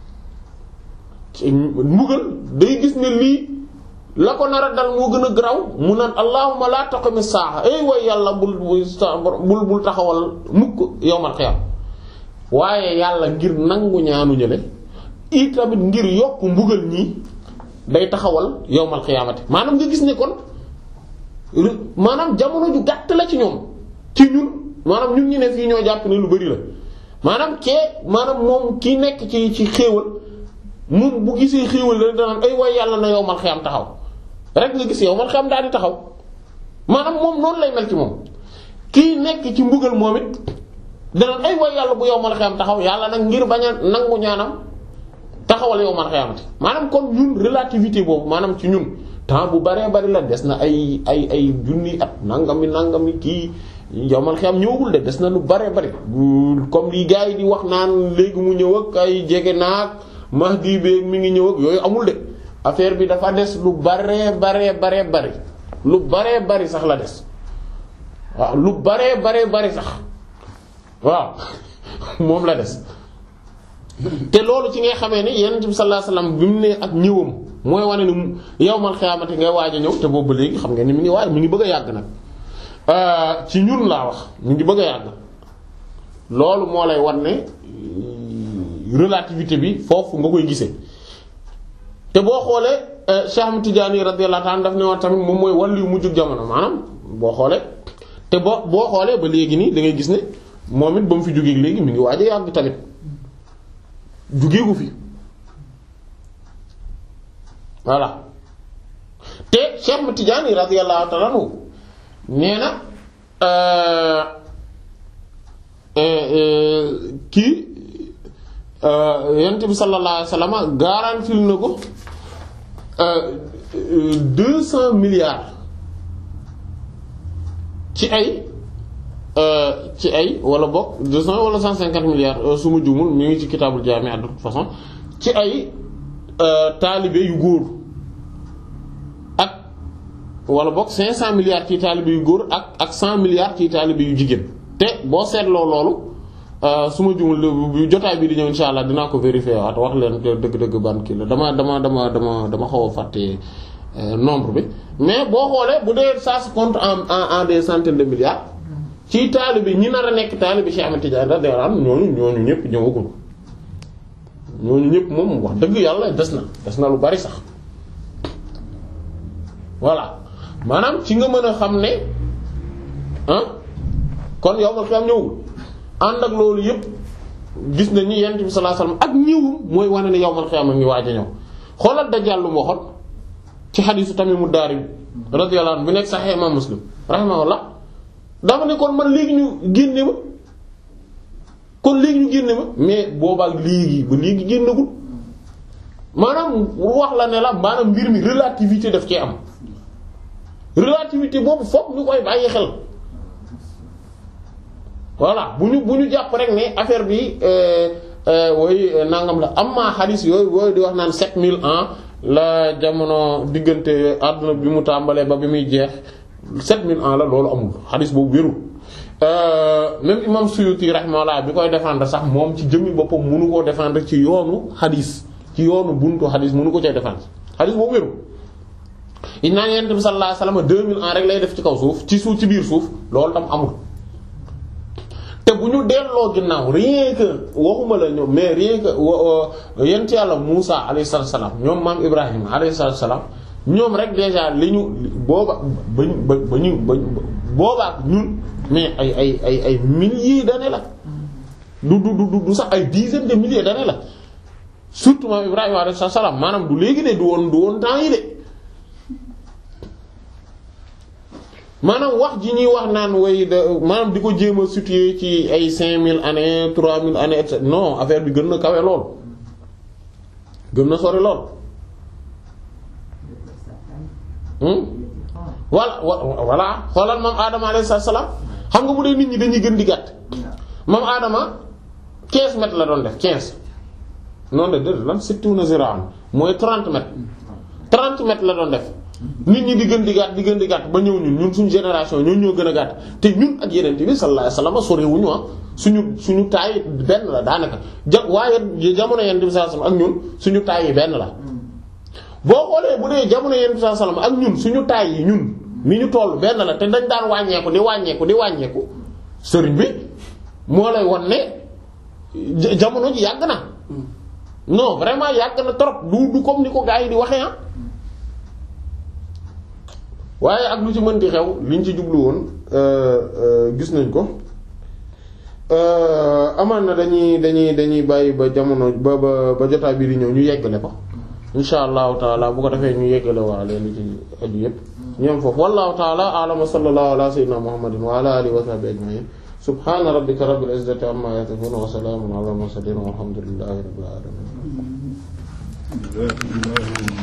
ci mbugal day gis ne lii la ko nar a dal moo gën a garaw mu naan allahumma la taqimi saa ay way yàlla bul bul bul taxawal mukk yawmal qiyaam waaye yàlla ngir nangu ñaanu ñële i tamit ngir yokk mbugal ñii day taxawal yawmal qiyaamati maanaam nga gis ne kon maanaam jamono ju gàtt la ci ñoom ci ñun maanaam ñun ñu ne fii ñoo jàpp ne lu bari la maanaam kee maanaam moom ki nekk ci ci xéewal moom bu gisee xéewal la danaan ay way yàlla na yawmal qiyaam taxaw rek nga gis yawmal qiyaam daal di taxaw maanaam moom noonu lay mel ci moom kii nekk ci mbugal moom it danaan ay way yàlla bu yawmal qiyaam taxaw yàlla nag ngir bañ a nangu ñaanam taxawal yawmal qiyaamati maanaam kon ñun relativité boobu maanaam ci ñun temps bu baree bari la des na ay ay ay junni at nangami nangami kii yawmal qiyaam ñëwagul de des na lu baree bari comme li gars yi di wax naan léegi mu ñëw ak ay jege naag Mahdi bi mi ngi ñëw ak yooyu amul de affaire bi dafa des lu baree baree baree bari lu baree bari sax la des waaw lu baree baree bari sax waaw moom la des te loolu ci ngay xamee ni Yonent bi sallallahu alayhi wasallam bi mu ne ak ñëwam mooy wane ni yawmal qiyaamati ngay waaj a ñëw te boobu ba léegi xam nga ni mi ngi waaj mi ngi bëgg a yàgg nag ci ñun laa wax mi ngi bëgg a yàgg loolu moo lay wan ne relativité bi foofu nga koy gisee te boo xoolee Cheikh Ahmad Tidiane radiyallahu ta'ala daf ne woon tamit moom mooy wàllu yu mujjug jamono maanaam boo xoolee te boo boo xoolee ba léegi nii da ngay gis ne moom it ba mu fi jógee léegi mi ngi waaj a yàgg tamit jógeegu fi voilà te Cheikh Ahmad Tidiane radiyallahu ta'ala anhu nee na kii Yonent bi sallallahu alayhi wasallam garantil na ko deux cents milliards ci ay ci ay wala bokk deux cents wala cent cinquante milliards su ma juumul mi ngi ci kitaabul jaami' de toute façon ci ay taalibe yu góor ak wala bokk cinq cents milliards ci taalibe yu góor ak ak cent milliards ci taalibe yu jigéen te boo seetloo loolu su ma juumul jotaay bi di ñëw insha Allah dinaa ko vérifier waat wax leen dëgg-dëgg ban kii la dama dama dama dama dama xaw a fàtte nombre bi mais boo xoolee bu dee ça se compte en en en des centaines de milliards ci taalibe ñi nar a nekk taalibe Cheikh Ahmed Tidiane radiyallahu anhu ñooñu ñooñu ñëpp ñëwagul ñooñu ñëpp moom wax dëgg yàlla des na des na lu bari sax voilà maanaam ci nga mën a xam ne ah kon yow ma fi am ñëwul ànd ak loolu yëpp gis nañu Yonent bi sallallahu alayhi wasallam ak ñëwum mooy wane ne yawmal qiyaama ngi waaj a ñëw xoolal Dajjaal lu mu waxoon ci xadiisu Tamiimu Daari radiyallahu anhu bi nekk Sahih Imaam Muslim rahimahullah dafa ne kon man léegi ñu génne ma kon léegi ñu génne ma mais boobaa léegi ba léegi génnagul maanaam wax la ne la maanaam mbir mi relativité daf cee am relativité boobu fokk ñu koy bàyyi xel voilà bu ñu bu ñu jàpp rek ne affaire bi woy nangam la am maa xadis yooyu yooyu di wax naan sept mille ans la jamono diggante àdduna bi mu tàmbalee ba bi muy jeex sept mille ans la loolu amul xadis boobu wérul même imam Suyuti rahimahullah bi koy défendre sax moom ci jëmmi boppam mënu koo défendre ci yoonu xadis ci yoonu buntu xadis mënu ko cee défendre xadis boobu wérul il naan Yonent bi sallallahu alayhi wasallam deux mille ans rek lay def ci kaw suuf ci suuf ci biir suuf loolu tam amul te bu ñu delloo ginnaaw rien que waxuma la ñoom mais rien que yent yàlla Muusa alayhi salaam ñoom maam Ibrahima alayhi salaam ñoom rek déjà li ñu booba ba ñu ba ba ñu ba boobaak ñun mais ay ay ay ay milliers d'années la du du du du sax ay dizaines de milliers d'années la surtout maam Ibrahima alayhi salaam maanaam du léegi de du woon du woon temps yi de maanaam wax ji ñuy wax naan way da maanaam di ko jéem a situer ci ay cinq mille années trois mille années et cetera non affaire bi gën na kawe lool gën na sori lool. voilà voilà xoolal moom Adama alayhi salaam xam nga bu dee nit ñi dañuy gën di gàtt moom Adama quinze mètres la doon def quinze noonu la dëgg lan sittuna ziraan mooy trente mètres trente mètres la doon def. nit ñi di gën di gàtt di gën di gàtt ba ñëw ñun ñun suñu génération ñoo ñoo gën a gàtt te ñun ak yeneen bi sallallahu alayhi wasallam sorewuñu ah suñu suñu taay benn la daanaka ja waaye jamono yeneen bi sallallahu alayhi wasallam ak ñun suñu taay yi benn la. boo xoolee bu dee jamono yeneen bi sallallahu alayhi wasallam ak ñun suñu taay yi ñun ni ñu toll benn la te dañ daan wàññeeku di wàññeeku di wàññeeku sëriñ bi moo lay won ne jamono ji yàgg na non vraiment yàgg na trop du du comme ni ko gaa yi di waxee ah. waaye ak lu ci mën di xew liñ ci jublu woon gis nañ ko amaan na dañuy dañuy dañuy bàyyi ba jamono ba ba ba jotaay bi di ñëw ñu yeggale ko insha allahu taala bu ko defee ñu yeggale waa leen li ci aju yépp ñoom foofu wallahu taala a'lam sallallahu ala sayyidina muhammadin wa ala alihi wa sahbihi ajma'in subhana rabbika rabbil izzati amma yasifun wa salamun ala al mursalin walhamdulillahi rabbil alamin